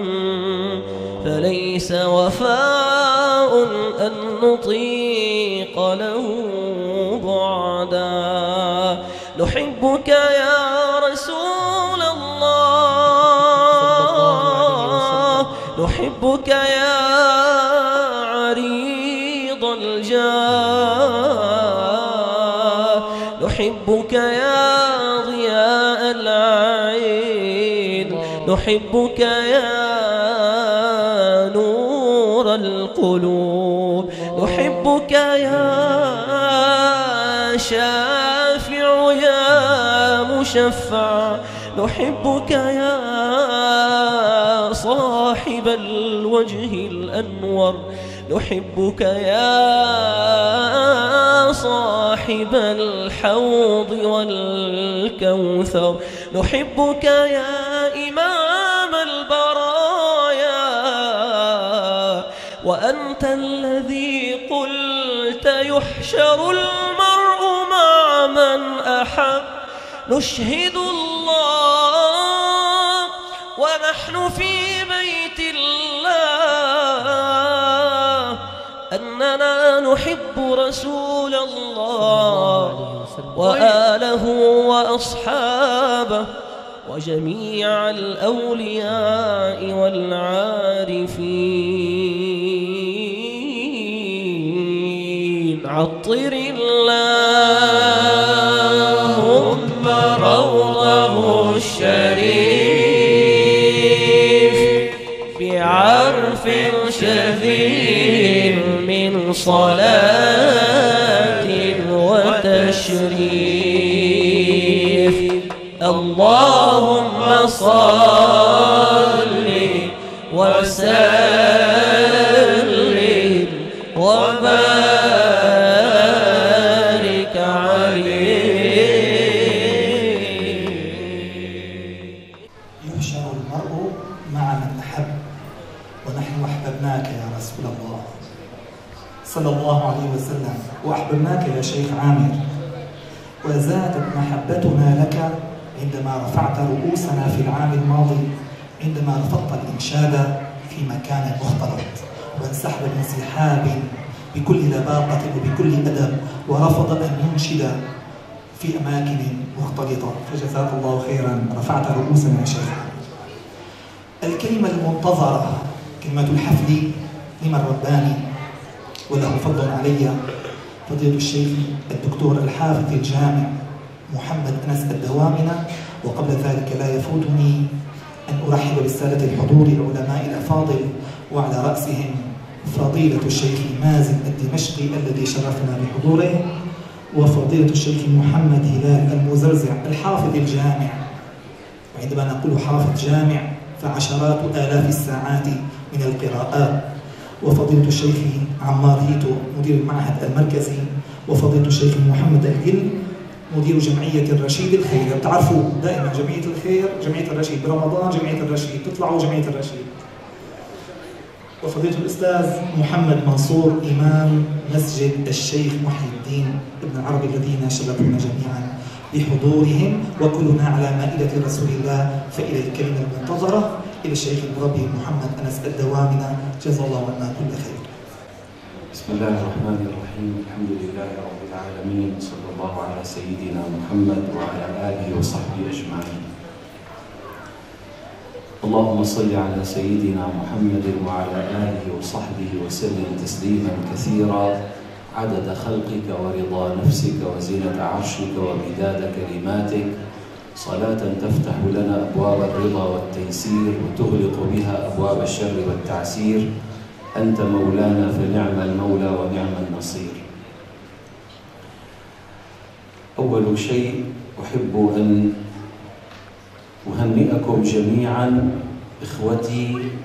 فليس وفاء أن نطيق له بعدا. نحبك يا رسول الله نحبك يا عريض الجاه نحبك يا ضياء العين نحبك يا نور القلوب نحبك يا شافع يا مشفع نحبك يا صاحب الوجه الأنور نحبك يا صاحب الحوض والكوثر نحبك يا إمام البرايا وأنت الذي قلت يحشر المرء مع من أحب نشهد الله ونحن في بيت الله أننا نحب رسول الله وآله وأصحابه وجميع الأولياء والعارفين. عطر اللهم روضه الشريف بعرف شذيذ من صلاة وتشريف. اللهم صل وسلم وبارك عليه. يحشر المرء مع من أحب ونحن أحببناك يا رسول الله صلى الله عليه وسلم، وأحببناك يا شيخ عامر، وزادت محبتنا لك عندما رفعت رؤوسنا في العام الماضي، عندما رفضت الإنشاد في مكان مختلط وانسحب بانسحاب بكل لباقة وبكل أدب، ورفض أن ينشد في أماكن مختلطة، فجزاك الله خيرا، رفعت رؤوسنا يا شيخ. الكلمة المنتظرة كلمة الحفل لمن رباني وله فضل علي، فضيلة الشيخ الدكتور الحافظ الجامع محمد أنس الدوامنة. وقبل ذلك لا يفوتني أن أرحب بالسادة الحضور العلماء الأفاضل، وعلى رأسهم فضيلة الشيخ مازن الدمشقي الذي شرفنا بحضوره، وفضيلة الشيخ محمد هلال المزرزع الحافظ الجامع. وعندما نقول حافظ جامع فعشرات آلاف الساعات من القراءات. وفضيلة الشيخ عمار هيتو مدير المعهد المركزي، وفضيلة الشيخ محمد الجل مدير جمعية الرشيد الخير. بتعرفوا دائما جمعية الخير، جمعية الرشيد برمضان، جمعية الرشيد تطلعوا جمعية الرشيد. وفضيلة الأستاذ محمد منصور إمام مسجد الشيخ محي الدين ابن العربي الذين شرفونا جميعا بحضورهم، وكلنا على مائدة رسول الله. فإلى الكلمة المنتظرة إلى الشيخ المربي محمد أنس الدوامنة، جزا الله عنا كل خير. بسم الله الرحمن الرحيم. الحمد لله رب العالمين، صلى الله على سيدنا محمد وعلى آله وصحبه أجمعين. اللهم صل على سيدنا محمد وعلى آله وصحبه وسلم تسليما كثيرا عدد خلقك ورضا نفسك وزينة عرشك ومداد كلماتك، صلاة تفتح لنا أبواب الرضا والتيسير وتغلق بها أبواب الشر والتعسير. أنت مولانا فنعم المولى ونعم النصير. أول شيء أحب أن أهنئكم جميعا إخوتي،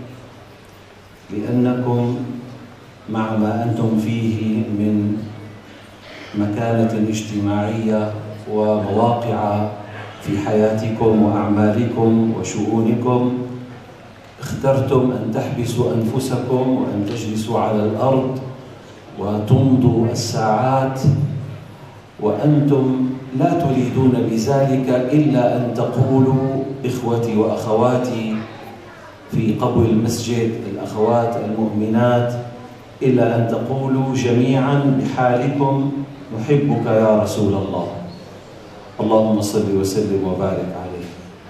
لأنكم مع ما أنتم فيه من مكانة اجتماعية ومواقع في حياتكم وأعمالكم وشؤونكم، اخترتم أن تحبسوا أنفسكم وأن تجلسوا على الأرض وتمضوا الساعات وأنتم لا تريدون بذلك إلا أن تقولوا إخوتي وأخواتي في قبو المسجد، الأخوات المؤمنات، إلا أن تقولوا جميعا بحالكم نحبك يا رسول الله، اللهم صل وسلم وبارك عليه.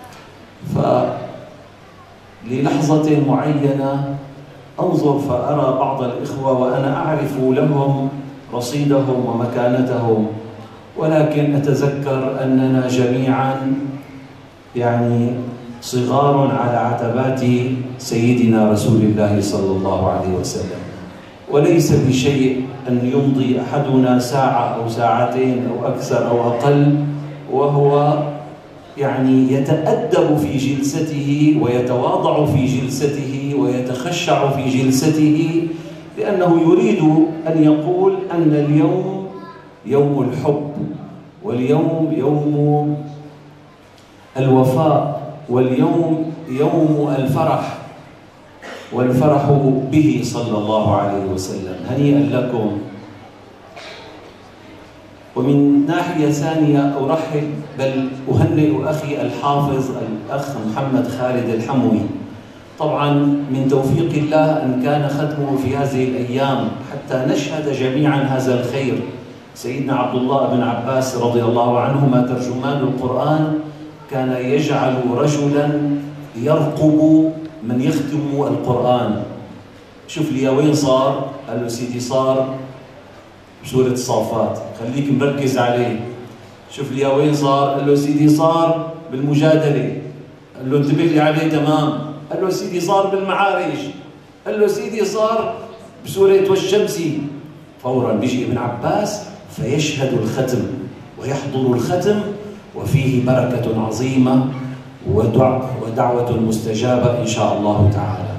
فللحظة معينة أنظر فأرى بعض الإخوة وأنا أعرف لهم رصيدهم ومكانتهم، ولكن أتذكر أننا جميعا يعني صغار على عتبات سيدنا رسول الله صلى الله عليه وسلم، وليس بشيء أن يمضي أحدنا ساعة أو ساعتين أو أكثر أو أقل وهو يعني يتأدب في جلسته ويتواضع في جلسته ويتخشع في جلسته، لأنه يريد أن يقول أن اليوم يوم الحب، واليوم يوم الوفاء، واليوم يوم الفرح، والفرح به صلى الله عليه وسلم. هنيئا لكم. ومن ناحية ثانية أرحب بل أهنئ أخي الحافظ الأخ محمد خالد الحموي، طبعا من توفيق الله أن كان ختمه في هذه الأيام حتى نشهد جميعا هذا الخير. سيدنا عبد الله بن عباس رضي الله عنهما ترجمان القرآن كان يجعل رجلا يرقب من يختم القرآن. شوف لي وين صار؟ قال له سيدي صار بسورة الصافات، خليك مركز عليه. شوف لي وين صار؟ قال له سيدي صار بالمجادلة. قال له انتبه لي عليه تمام. قال له سيدي صار بالمعارج. قال له سيدي صار بسورة والشمس. فورا بيجي ابن عباس فيشهد الختم ويحضر الختم، وفيه بركة عظيمة ودعوة مستجابة إن شاء الله تعالى.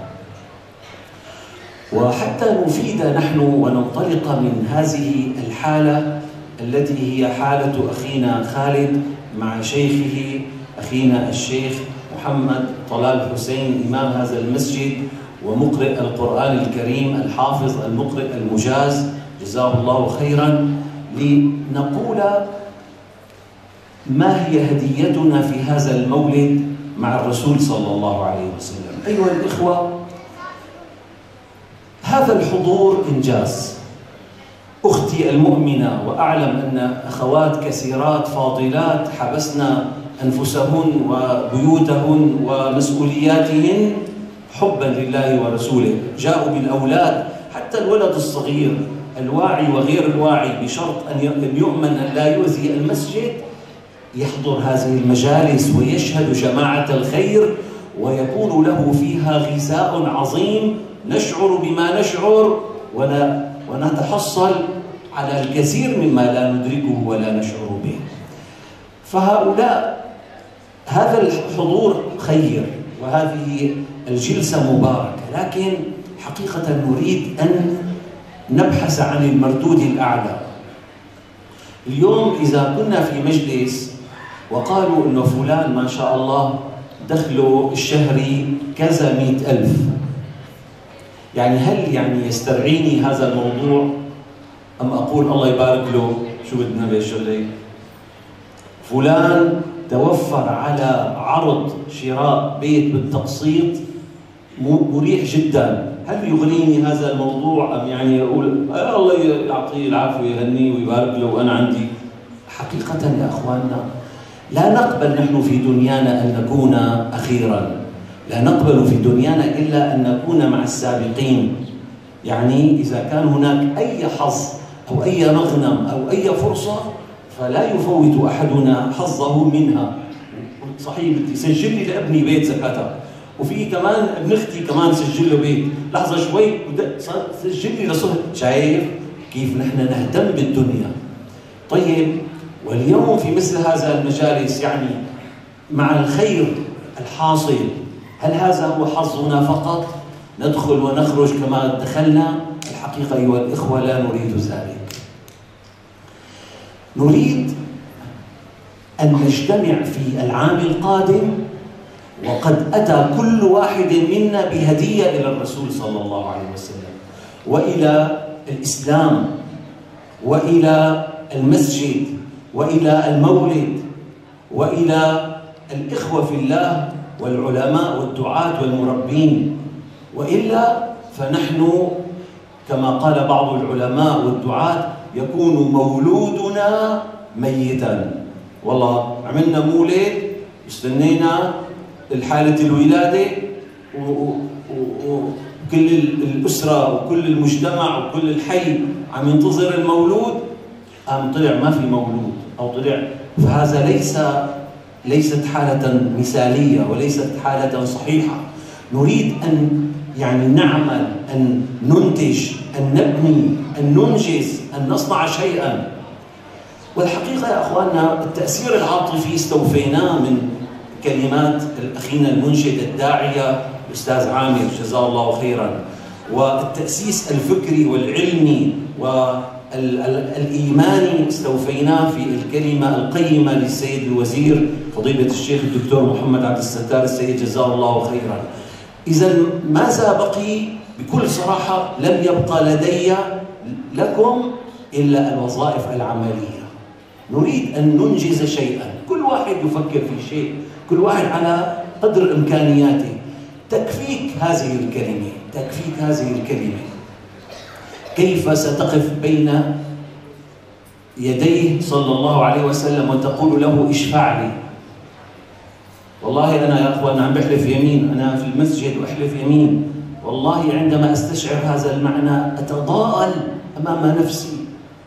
وحتى نفيد نحن وننطلق من هذه الحالة التي هي حالة أخينا خالد مع شيخه أخينا الشيخ محمد طلال حسين إمام هذا المسجد ومقرئ القرآن الكريم الحافظ المقرئ المجاز جزاه الله خيرا، لنقول ما هي هديتنا في هذا المولد مع الرسول صلى الله عليه وسلم. أيها الإخوة، هذا الحضور إنجاز. أختي المؤمنة، وأعلم أن أخوات كثيرات فاضلات حبسنا أنفسهن وبيوتهن ومسؤولياتهن حبا لله ورسوله، جاءوا بالأولاد حتى الولد الصغير الواعي وغير الواعي بشرط أن يؤمن أن لا يؤذي المسجد يحضر هذه المجالس ويشهد جماعة الخير، ويكون له فيها غذاء عظيم نشعر بما نشعر ونتحصل على الكثير مما لا ندركه ولا نشعر به. فهؤلاء هذا الحضور خير وهذه الجلسة مباركة، لكن حقيقة نريد أن نبحث عن المردود الأعلى. اليوم إذا كنا في مجلس وقالوا إنه فلان ما شاء الله دخله الشهري كذا مئة ألف، يعني هل يعني يسترعيني هذا الموضوع أم أقول الله يبارك له؟ شو بدنا بهالشغلة؟ فلان توفر على عرض شراء بيت بالتقسيط مريح جدا، هل يغنيني هذا الموضوع أم يعني أقول آه الله يعطيه العافية ويهنيه ويبارك له وأنا عندي؟ حقيقة يا أخواننا لا نقبل نحن في دنيانا أن نكون أخيرا، لا نقبل في دنيانا إلا أن نكون مع السابقين. يعني إذا كان هناك أي حظ أو أي مغنم أو أي فرصة فلا يفوت أحدنا حظه منها. صحيح بدي سجل لي لابني بيت زكاة، وفي كمان ابن اختي كمان سجل له بيت، لحظة شوي سجل لي لصهر. شايف كيف نحن نهتم بالدنيا؟ طيب واليوم في مثل هذا المجالس يعني مع الخير الحاصل، هل هذا هو حظنا فقط؟ ندخل ونخرج كما دخلنا؟ الحقيقة أيها الإخوة لا نريد ذلك. نريد أن نجتمع في العام القادم وقد أتى كل واحد منا بهدية إلى الرسول صلى الله عليه وسلم وإلى الإسلام وإلى المسجد وإلى المولد وإلى الإخوة في الله والعلماء والدعاة والمربين، وإلا فنحن كما قال بعض العلماء والدعاة يكون مولودنا ميتا. والله عملنا مولد استنينا الحالة الولادة وكل الأسرة وكل المجتمع وكل الحي عم ينتظر المولود، قام طلع ما في مولود أو طلع، فهذا ليس ليست حالة مثالية وليست حالة صحيحة. نريد أن يعني نعمل، أن ننتج، أن نبني، أن ننجز، أن نصنع شيئا. والحقيقة يا أخواننا التأثير العاطفي استوفيناه من كلمات أخينا المنشد الداعية الأستاذ عامر جزاه الله خيرا، والتأسيس الفكري والعلمي والإيماني استوفيناه في الكلمة القيمة للسيد الوزير فضيلة الشيخ الدكتور محمد عبد الستار السيد جزاه الله خيرا. إذا ماذا بقي؟ بكل صراحة لم يبقى لدي لكم إلا الوظائف العملية. نريد أن ننجز شيئا، كل واحد يفكر في شيء، كل واحد على قدر إمكانياته. تكفيك هذه الكلمة، تكفيك هذه الكلمة. كيف ستقف بين يديه صلى الله عليه وسلم وتقول له اشفع لي؟ والله أنا يا أخوان عم بحلف يمين، أنا في المسجد وأحلف يمين، والله عندما أستشعر هذا المعنى أتضاءل أمام نفسي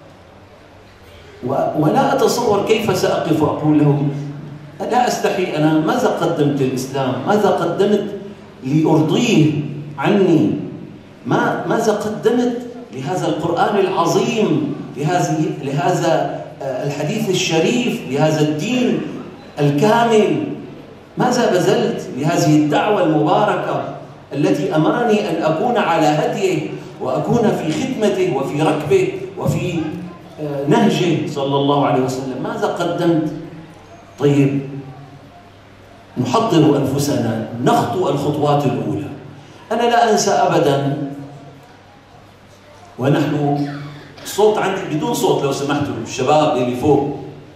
ولا أتصور كيف سأقف وأقول له لا أستحي. أنا ماذا قدمت للإسلام؟ ماذا قدمت لأرضيه عني؟ ما ماذا قدمت لهذا القرآن العظيم، لهذه لهذا الحديث الشريف، لهذا الدين الكامل؟ ماذا بذلت لهذه الدعوة المباركة التي أمرني أن أكون على هديه وأكون في خدمته وفي ركبه وفي نهجه صلى الله عليه وسلم؟ ماذا قدمت؟ طيب نحضر أنفسنا، نخطو الخطوات الأولى. أنا لا أنسى أبدا، ونحن صوت عندي بدون صوت لو سمحتوا الشباب اللي فوق،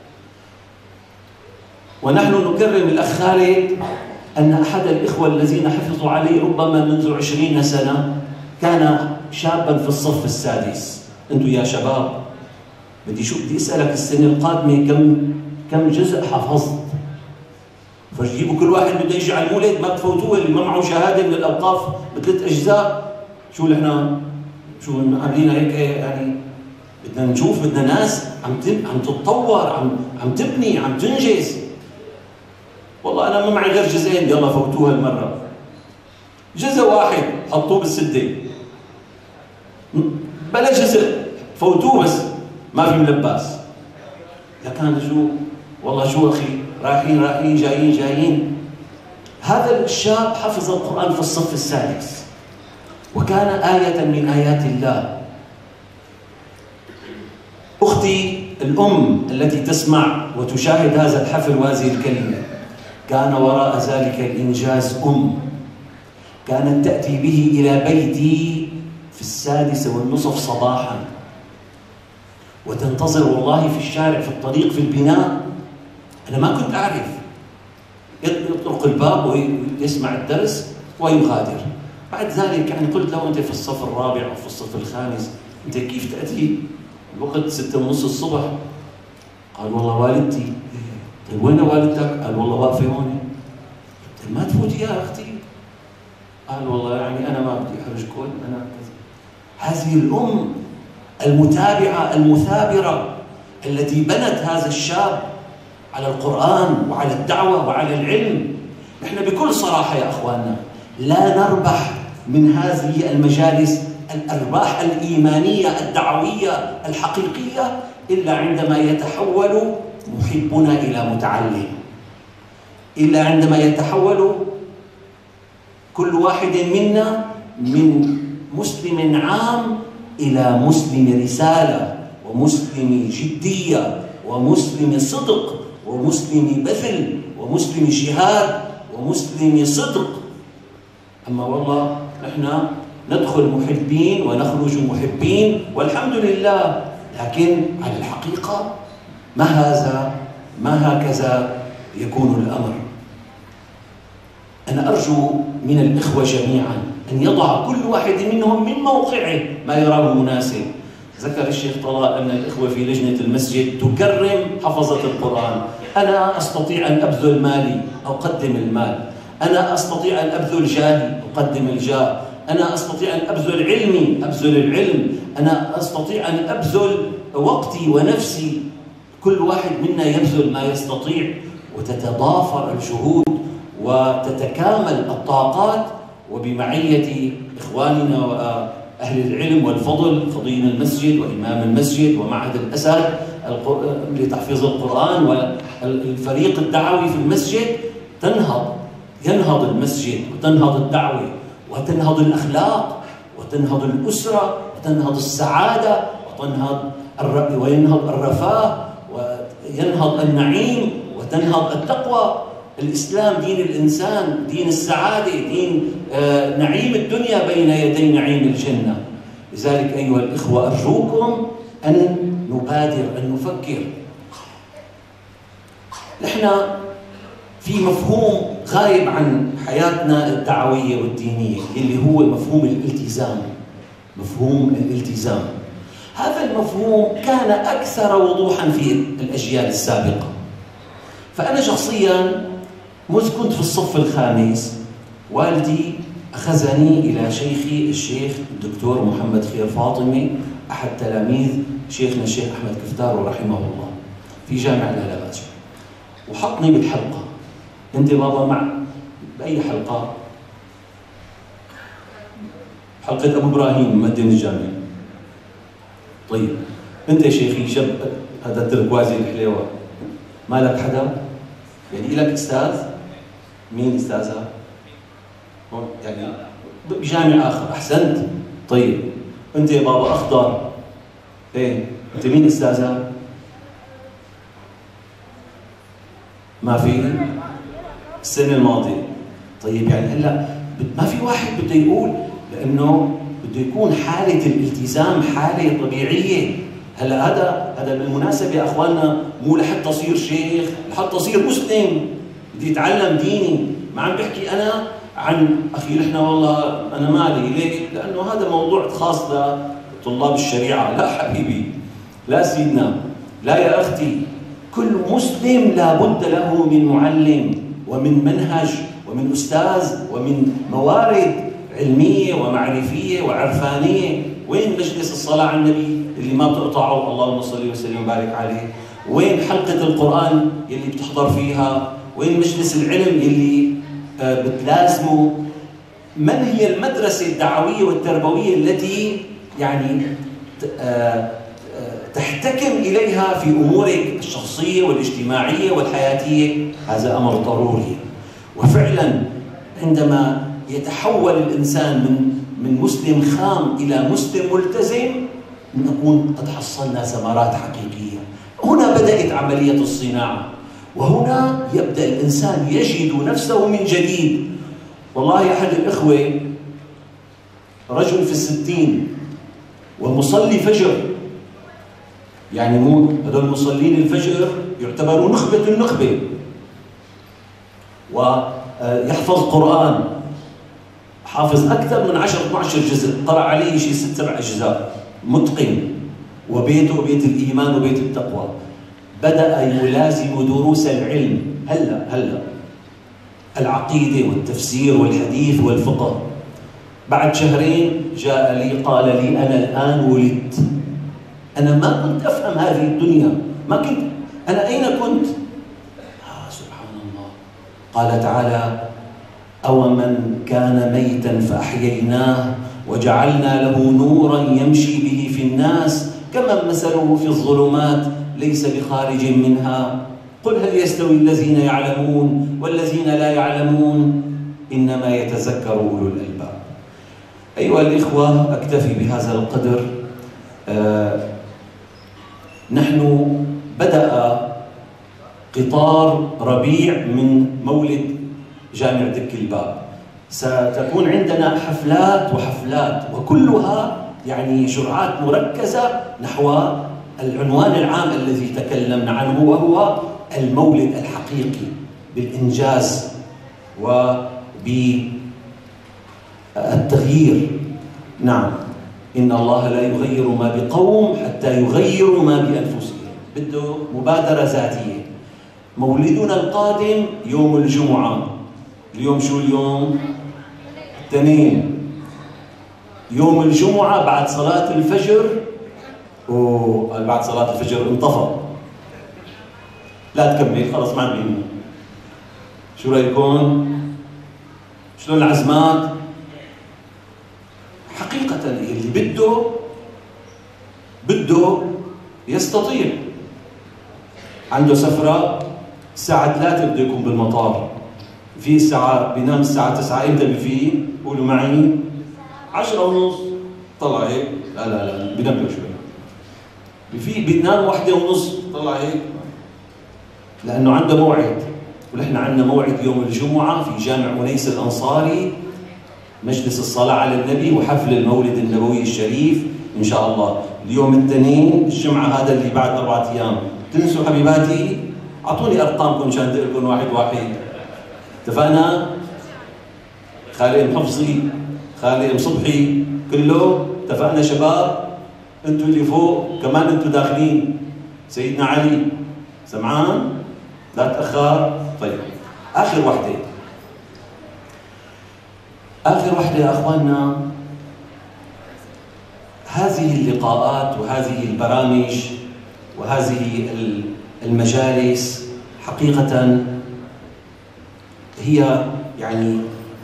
ونحن نكرم الأخ خالد أن أحد الإخوة الذين حفظوا عليه ربما منذ عشرين سنة كان شابا في الصف السادس. أنتم يا شباب بدي شو بدي أسألك السنة القادمة كم كم جزء حفظت؟ فجيبوا كل واحد بده يجي على المولد ما تفوتوه، اللي ما معه شهادة من الأوقاف بثلاث أجزاء. شو اللي احنا شو عاملين هيك يعني؟ بدنا نشوف، بدنا ناس عم عم تتطور، عم عم تبني، عم تنجز. والله أنا ما معي غير جزئين، يلا فوتوها المرة. جزء واحد حطوه بالسدة، بلا جزء فوتوه بس ما في ملباس. لكن شو والله شو أخي، رايحين رايحين جايين جايين. هذا الشاب حفظ القرآن في الصف السادس وكان آية من آيات الله. أختي الأم التي تسمع وتشاهد هذا الحفل وهذه الكلمة، كان وراء ذلك الإنجاز أم كانت تأتي به إلى بيتي في السادسة والنصف صباحا وتنتظر والله في الشارع، في الطريق، في البناء. أنا ما كنت أعرف، يطرق الباب ويسمع الدرس ويغادر. بعد ذلك يعني قلت له أنت في الصف الرابع أو في الصف الخامس، أنت كيف تأتي الوقت ستة ونص الصبح؟ قال والله والدتي. طيب وين والدتك؟ قال والله واقفة هون. طيب ما تفوتي يا أختي؟ قال والله يعني أنا ما بدي أحرجكم، أنا هذه الأم المتابعة المثابرة التي بنت هذا الشاب على القرآن وعلى الدعوة وعلى العلم. نحن بكل صراحة يا أخواننا لا نربح من هذه المجالس الأرباح الإيمانية الدعوية الحقيقية إلا عندما يتحول محبنا إلى متعلم، إلا عندما يتحول كل واحد منا من مسلم عام إلى مسلم رسالة ومسلم جدية ومسلم صدق ومسلم بذل ومسلم جهاد ومسلم صدق. أما والله نحن ندخل محبين ونخرج محبين والحمد لله، لكن على الحقيقة ما هذا ما هكذا يكون الأمر. أنا أرجو من الإخوة جميعا أن يضع كل واحد منهم من موقعه ما يراه مناسب. ذكر الشيخ طلال أن الإخوة في لجنة المسجد تكرم حفظة القرآن. أنا أستطيع أن أبذل مالي أقدم المال، أنا أستطيع أن أبذل جاهي أقدم الجاه، أنا أستطيع أن أبذل علمي أبذل العلم، أنا أستطيع أن أبذل وقتي ونفسي. كل واحد منا يبذل ما يستطيع وتتضافر الجهود وتتكامل الطاقات، وبمعية إخواننا وأهل العلم والفضل فضيل المسجد وإمام المسجد ومعهد الأسد لتحفيظ القرآن والفريق الدعوي في المسجد تنهض ينهض المسجد وتنهض الدعوة وتنهض الأخلاق وتنهض الأسرة وتنهض السعادة وتنهض وينهض الرفاه وينهض النعيم وتنهض التقوى. الإسلام دين الإنسان، دين السعادة، دين آه نعيم الدنيا بين يدي نعيم الجنة. لذلك أيها الإخوة أرجوكم أن نبادر، أن نفكر. نحن في مفهوم غايب عن حياتنا الدعوية والدينية، اللي هو مفهوم الالتزام. مفهوم الالتزام هذا المفهوم كان أكثر وضوحا في الأجيال السابقة. فأنا شخصيا منذ كنت في الصف الخامس والدي أخذني إلى شيخي الشيخ الدكتور محمد خير فاطمي، أحد تلاميذ شيخنا الشيخ أحمد كفتار رحمه الله في جامع الألباج، وحطني بالحلقة. أنت بابا مع بأي حلقة؟ حلقة أبو إبراهيم مقدم الجامع. طيب أنت يا شيخي شاب هذا التركوازي الحليوة، ما لك حدا؟ يعني لك أستاذ؟ مين أستاذها؟ يعني بجامع آخر. أحسنت. طيب أنت يا بابا أخضر، إيه أنت مين أستاذها؟ ما في؟ السنة الماضية. طيب يعني هلا ما في واحد بده يقول، لأنه بده يكون حالة الالتزام حالة طبيعية. هلا هذا هذا بالمناسبة يا أخواننا مو لحتى أصير شيخ، لحتى أصير مسلم بدي أتعلم ديني. ما عم بحكي أنا عن أخي نحن والله أنا مالي ليه؟ لأنه هذا موضوع خاص لطلاب الشريعة. لا حبيبي، لا سيدنا، لا يا أختي. كل مسلم لا بد له من معلم ومن منهج ومن أستاذ ومن موارد علمية ومعرفية وعرفانية. وين مجلس الصلاة على النبي اللي ما بتقطعه، اللهم صل وسلم وبارك عليه؟ وين حلقة القرآن اللي بتحضر فيها؟ وين مجلس العلم اللي بتلازمه؟ من هي المدرسة الدعوية والتربوية التي يعني تحتكم إليها في أمورك الشخصية والاجتماعية والحياتية؟ هذا أمر ضروري. وفعلا عندما يتحول الإنسان من من مسلم خام إلى مسلم ملتزم نكون قد حصلنا ثمرات حقيقية. هنا بدأت عملية الصناعة، وهنا يبدأ الإنسان يجد نفسه من جديد. والله أحد الإخوة رجل في الستين ومصلي فجر، يعني مو هذول مصلين الفجر يعتبروا نخبة النخبة، ويحفظ قرآن، حافظ أكثر من عشرة اثني عشر جزء، قرأ عليه شيء ست سبع أجزاء، متقن، وبيته بيت الإيمان وبيت التقوى. بدأ يلازم دروس العلم هلا هلا العقيدة والتفسير والحديث والفقه. بعد شهرين جاء لي قال لي أنا الآن ولدت. أنا ما كنت أفهم هذه الدنيا، ما كنت أنا أين كنت؟ آه سبحان الله. قال تعالى أو من كان ميتا فأحييناه وجعلنا له نورا يمشي به في الناس كمن مثله في الظلمات ليس بخارج منها قل هل يستوي الذين يعلمون والذين لا يعلمون إنما يتذكر أولو الألباب. أيها الإخوة، أكتفي بهذا القدر. آه نحن بدأ قطار ربيع من مولد جامع دك الباب. ستكون عندنا حفلات وحفلات، وكلها يعني جرعات مركزة نحو العنوان العام الذي تكلمنا عنه، وهو المولد الحقيقي بالإنجاز وبالتغيير. نعم، إن الله لا يغير ما بقوم حتى يغيروا ما بأنفسهم. بده مبادرة ذاتية. مولدنا القادم يوم الجمعة. اليوم شو اليوم؟ الاثنين. يوم الجمعة بعد صلاة الفجر. أوه بعد صلاة الفجر انطفى. لا تكمل خلص ما عم بيهمني. شو رأيكم؟ شلون العزمات؟ حقيقة اللي بده بده يستطيع. عنده سفرة الساعة ثلاثة بده يكون بالمطار. في الساعة بينام الساعة تسعة، امتى بفيق؟ قولوا معي عشرة ونص. طلع هيك، لا لا لا بنبه شوي. بفيق بينام واحدة ونص، طلع هيك لأنه عنده موعد. ونحن عندنا موعد يوم الجمعة في جامع أنيس الأنصاري، مجلس الصلاة على النبي وحفل المولد النبوي الشريف إن شاء الله اليوم الاثنين الجمعة هذا اللي بعد أربعة أيام. تنسوا حبيباتي، أعطوني أرقامكم مشان أدق لكم واحد واحد. اتفقنا؟ خالي ام حفصي، خالي ام صبحي، كله اتفقنا شباب؟ انتوا اللي فوق كمان انتوا داخلين. سيدنا علي سمعان؟ لا تأخر. طيب آخر وحدة، آخر وحدة يا أخواننا. هذه اللقاءات وهذه البرامج وهذه المجالس حقيقة هي يعني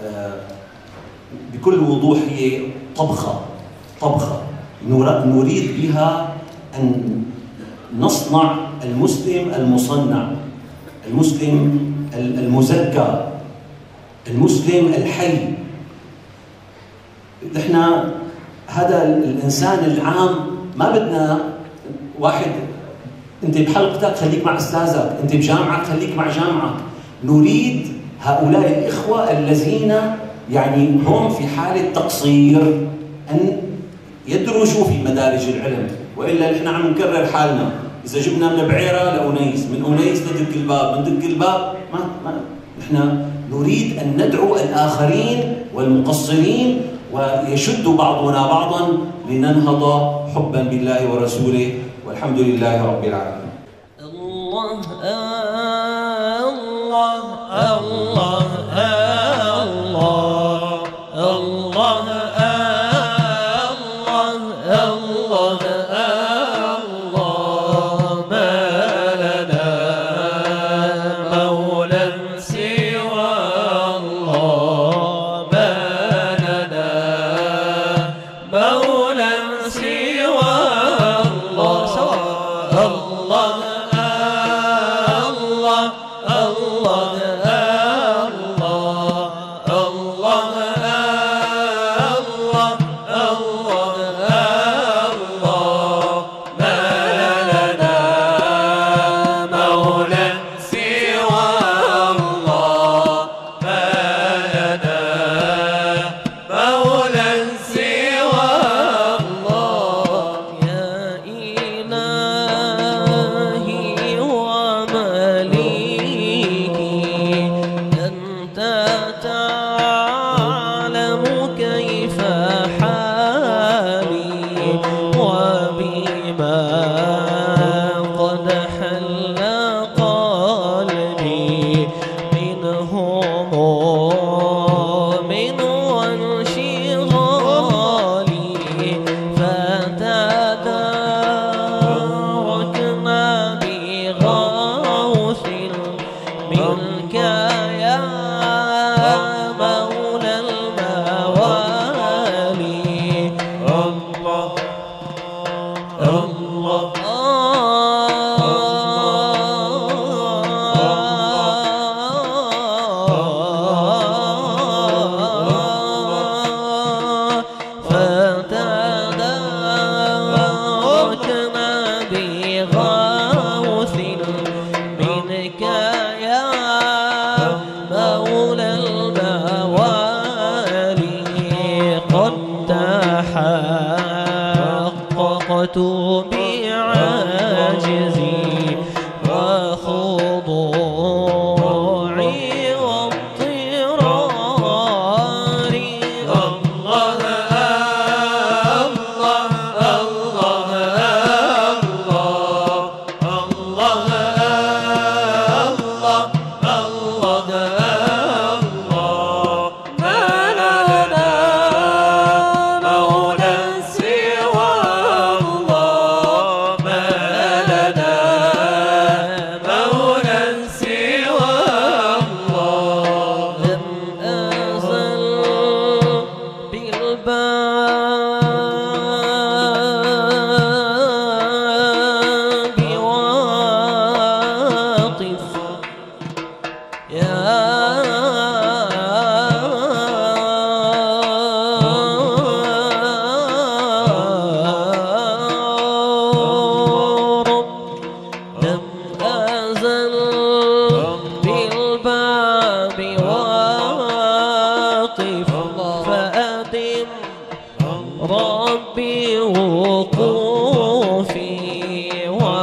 بكل وضوح هي طبخة طبخة نريد بها أن نصنع المسلم المصنع، المسلم المزكى، المسلم الحي. نحن هذا الإنسان العام ما بدنا واحد أنت بحلقتك خليك مع أستاذك، أنت بجامعك خليك مع جامعك. نريد هؤلاء الإخوة الذين يعني هم في حالة تقصير أن يدرجوا في مدارج العلم، وإلا نحن عم نكرر حالنا. إذا جبنا من بعيرة لأنيس، من أنيس ندق الباب، من دق الباب ما ما نحن نريد أن ندعو الآخرين والمقصرين ويشد بعضنا بعضا لننهض حبا بالله ورسوله، والحمد لله رب العالمين. الله الله الله الله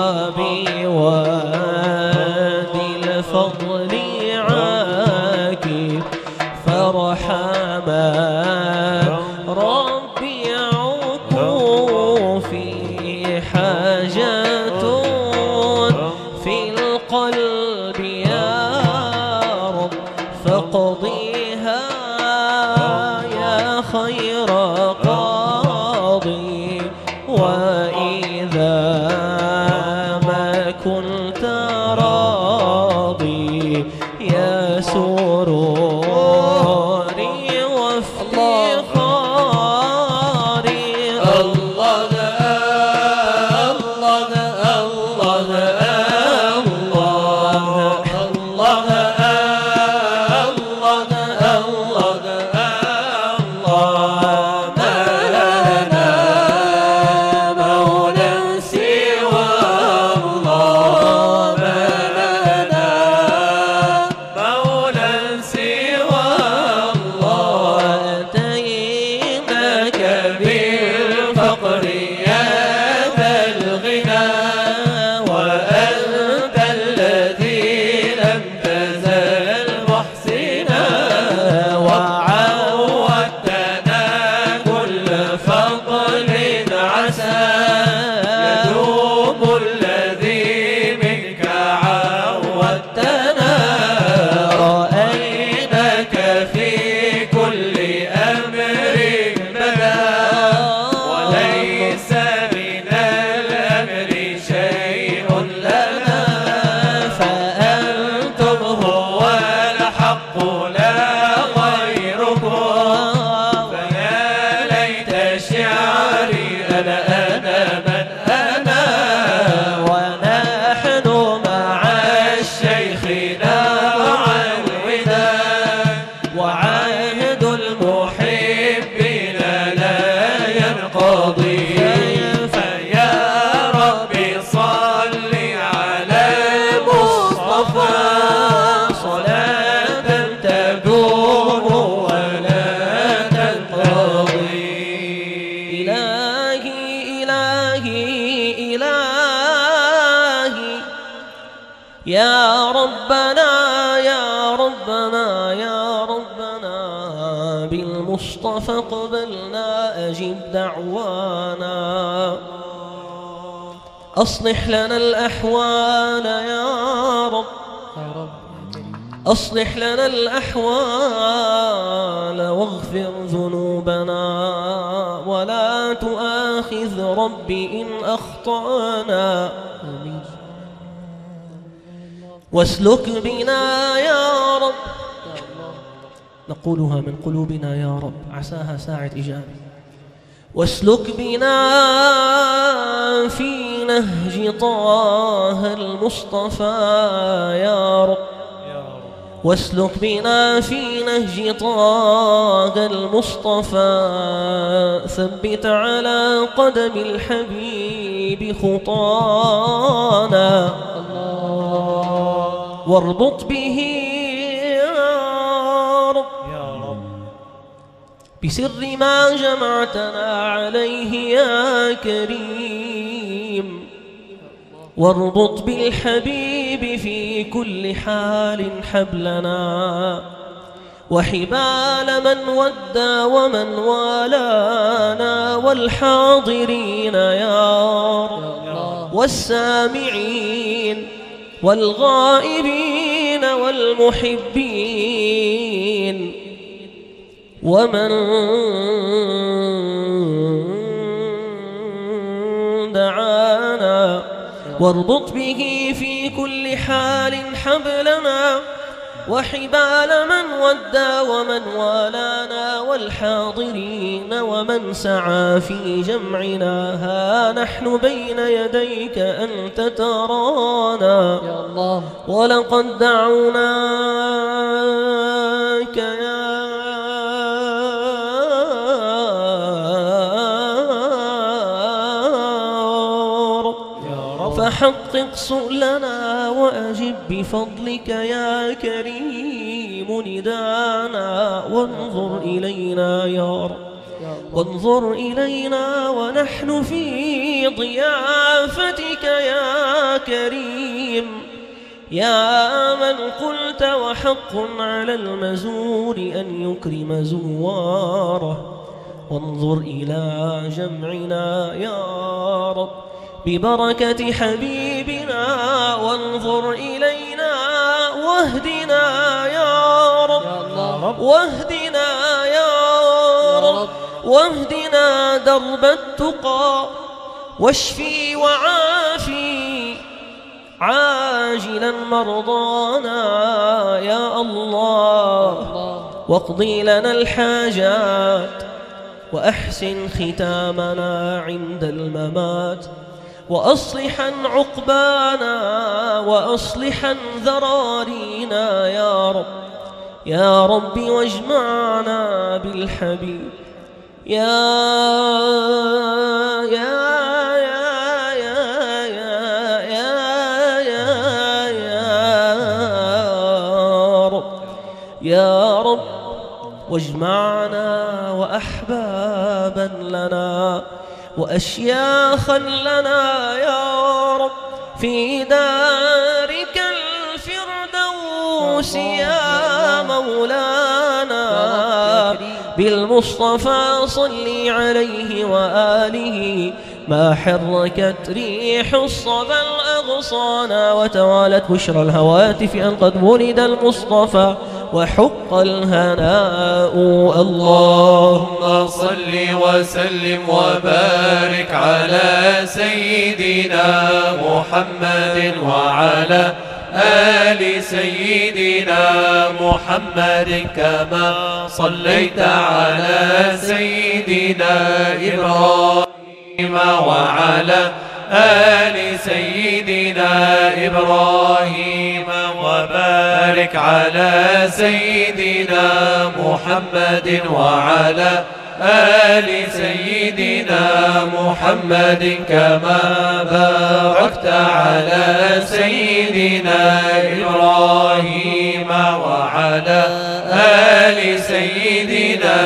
وادي الفضل عاكف فاقضيها يا خير قاضي، وإذا ما كنت راضي يا سروري وافتخاري. الله الله الله يا ربنا يا ربنا يا ربنا بالمصطفى اقبلنا أجب دعوانا. أصلح لنا الأحوال يا رب، أصلح لنا الأحوال واغفر ذنوبنا، ولا تؤاخذ ربي إن أخطأنا. واسلك بنا يا رب، نقولها من قلوبنا يا رب عساها ساعة إجابة. واسلك بنا في نهج طه المصطفى يا رب، واسلك بنا في نهج طه المصطفى. ثبت على قدم الحبيب خطانا، واربط به يا رب بسر ما جمعتنا عليه يا كريم. واربط بالحبيب في كل حال حبلنا، وحبال من ودى ومن والانا، والحاضرين يا رب، والسامعين والغائبين والمحبين، ومن دعانا. واربط به في كل حال حبلنا، وحبال من ودى ومن والانا، والحاضرين ومن سعى في جمعنا. ها نحن بين يديك أنت ترانا يا الله، ولقد دعوناك يا فحقق سؤلنا، وأجب بفضلك يا كريم ندانا. وانظر إلينا يا رب، وانظر إلينا ونحن في ضيافتك يا كريم. يا من قلت وحق على المزور أن يكرم زواره. وانظر إلى جمعنا يا رب ببركة حبيبنا، وانظر إلينا واهدنا يا رب واهدنا يا رب واهدنا درب التقى واشفي وعافي عاجلا مرضانا يا الله واقضي لنا الحاجات وأحسن ختامنا عند الممات وأصلحا عقبانا وأصلحا ذرارينا يا رب يا رب واجمعنا بالحبيب يا يا يا يا يا يا يا رب يا رب واجمعنا وأحبابا لنا وأشياخا لنا يا رب في دارك الفردوس يا مولانا بالمصطفى صل عليه وآله ما حركت ريح الصبا الأغصان وتوالت بشرى الهواتف أن قد ولد المصطفى وحق الهناء اللهم صل وسلم وبارك على سيدنا محمد وعلى آل سيدنا محمد كما صليت على سيدنا إبراهيم وعلى آل سيدنا إبراهيم وبارك على سيدنا محمد وعلى آل سيدنا محمد كما باركت على سيدنا إبراهيم وعلى آل سيدنا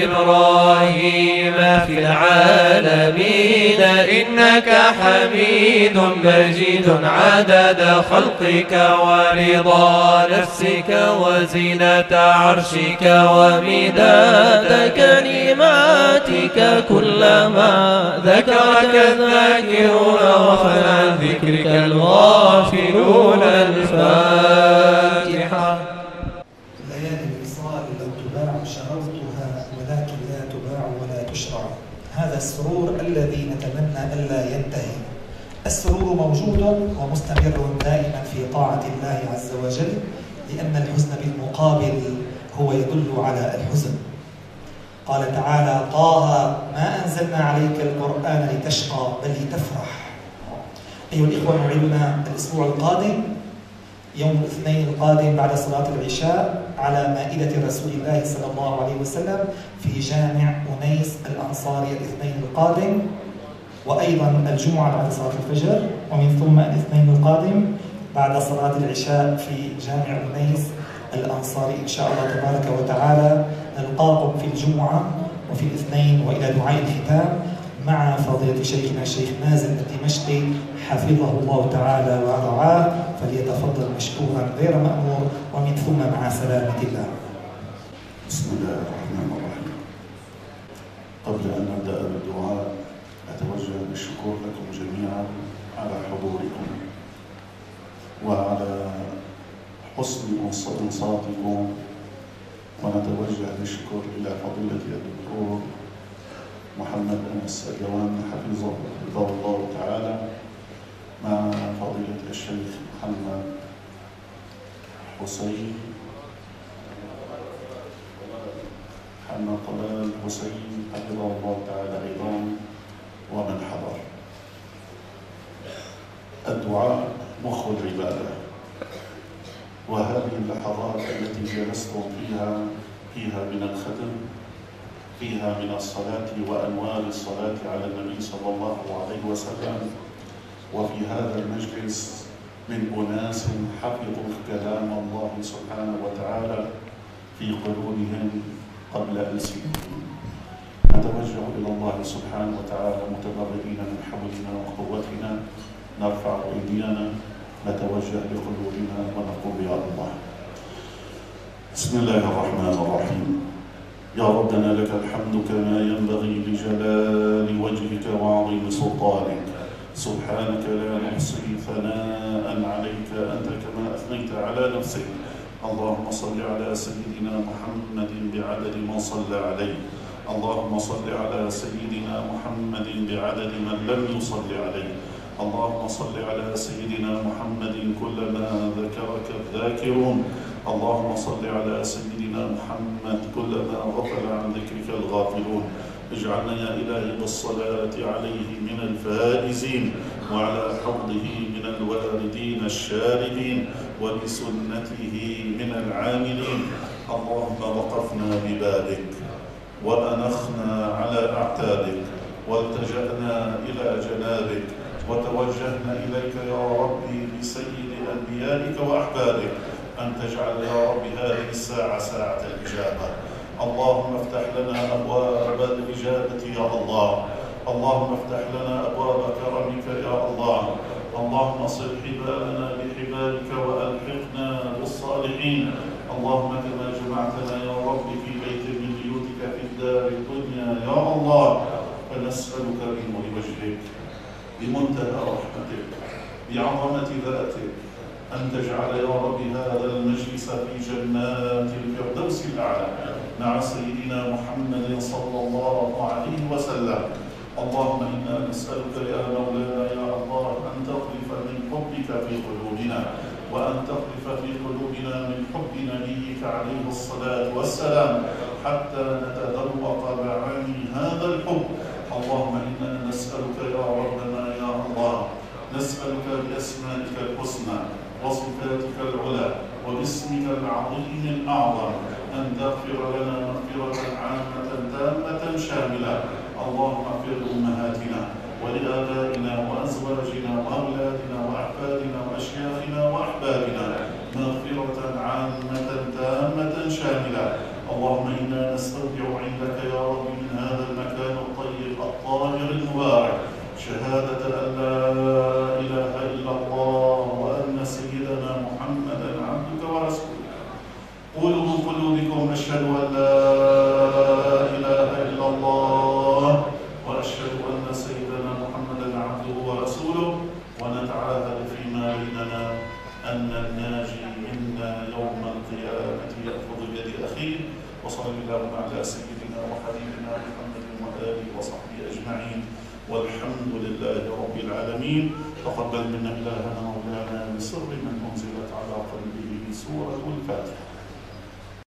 إبراهيم في العالمين إنك حميد مجيد عدد خلقك ورضا نفسك وزنة عرشك ومداد كلماتك كلما ذكرك الذاكرون وغفل عن ذكرك الغافلون. الفاتحة. ليالي الوصال لو تباع شررتها ولكن لا تباع ولا تشرع. هذا السرور الذي نتمنى ألا ينتهي. السرور موجود ومستمر دائما في طاعة الله عز وجل، لأن الحزن بالمقابل هو يدل على الحزن. قال تعالى: طه ما أنزلنا عليك القرآن لتشقى بل لتفرح. أيها الإخوة، موعدنا الأسبوع القادم يوم الاثنين القادم بعد صلاة العشاء على مائدة رسول الله صلى الله عليه وسلم في جامع أنيس الأنصاري الاثنين القادم، وأيضا الجمعة بعد صلاة الفجر، ومن ثم الاثنين القادم بعد صلاة العشاء في جامع أنيس الأنصاري إن شاء الله تبارك وتعالى. نلقاكم في الجمعة وفي الاثنين، وإلى دعاء الختام مع فضيلة شيخنا الشيخ مازن الدمشقي حفظه الله تعالى ورعاه، فليتفضل مشكورا غير مأمور، ومن ثم مع سلامة الله. بسم الله الرحمن الرحيم. قبل أن نبدأ بالدعاء أتوجه بالشكر لكم جميعا على حضوركم وعلى حسن إنصاتكم، ونتوجه بالشكر إلى فضيلة الدكتور محمد أنس الجوان حفظه الله تعالى، مع فضيلة الشيخ محمد حسين محمد طلال حسين حفظه الله تعالى أيضا، ومن حضر. الدعاء مخ العبادة، وهذه اللحظات التي جلستم فيها فيها من الختم، فيها من الصلاة وأنوار الصلاة على النبي صلى الله عليه وسلم، وفي هذا المجلس من أناس حفظوا كلام الله سبحانه وتعالى في قلوبهم قبل ألسنتهم. نتوجه إلى الله سبحانه وتعالى متضررين من حولنا وقوتنا، نرفع أيدينا، نتوجه بقلوبنا ونقول: يا الله. بسم الله الرحمن الرحيم. يا ربنا لك الحمد كما ينبغي لجلال وجهك وعظيم سلطانك، سبحانك لا نحصي ثناء عليك أنت كما أثنيت على نفسك، اللهم صل على سيدنا محمد بعدد من صلى عليه. اللهم صل على سيدنا محمد بعدد من لم يصل عليه. اللهم صل على سيدنا محمد كلما ذكرك الذاكرون. اللهم صل على سيدنا محمد كلما غفل عن ذكرك الغافلون. اجعلنا يا إلهي بالصلاة عليه من الفائزين، وعلى حوضه من الواردين الشاربين، وبسنته من العاملين. اللهم وقفنا ببابك وأنخنا على أعتابك والتجأنا إلى جنابك وتوجهنا إليك يا ربي بسيد أنبيائك وأحبابك أن تجعل يا رب هذه الساعة ساعة الإجابة. اللهم افتح لنا أبواب الإجابة يا الله. اللهم افتح لنا أبواب كرمك يا الله. اللهم صل حبالنا بحبالك وألحقنا بالصالحين. اللهم كما جمعتنا يا رب في بيت من بيوتك في الدار الدنيا يا الله، فنسألك بنور وجهك بمنتهى رحمتك بعظمة ذاتك أن تجعل يا رب هذا المجلس في جنات الفردوس الأعلى مع سيدنا محمد صلى الله عليه وسلم. اللهم إنا نسألك يا مولانا يا الله أن تقذف من حبك في قلوبنا، وأن تقذف في قلوبنا من حب نبيك عليه الصلاة والسلام حتى نتذوق معاني هذا الحب. اللهم إنا نسألك يا ربنا يا الله، نسألك بأسمائك الحسنى وصفاتك العلى وباسمك العظيم الأعظم أن تغفر لنا مغفرة عامة تامة شاملة. اللهم اغفر لأمهاتنا ولآبائنا وأزواجنا وأولادنا وأحفادنا وأشياخنا وأحبابنا مغفرة عامة تامة شاملة. اللهم إنا نستودع عندك يا رب من هذا المكان الطيب الطاهر المبارك شهادة أن لا إله إلا الله وأن سيدنا محمدا عبدك ورسولك. قولوا من قلوبكم أشهد أن لا إله إلا الله وأشهد أن سيدنا محمدا عبده ورسوله، ونتعاهد فيما بيننا أن الناجي منا يوم القيامة يأخذ بيد أخيه. وصلى اللهم على سيدنا وحبيبنا محمد وآله وصحبه أجمعين، والحمد لله رب العالمين. تقبل منا إلهنا مولانا بسر من أنزلت على قلبه سورة الفاتحة.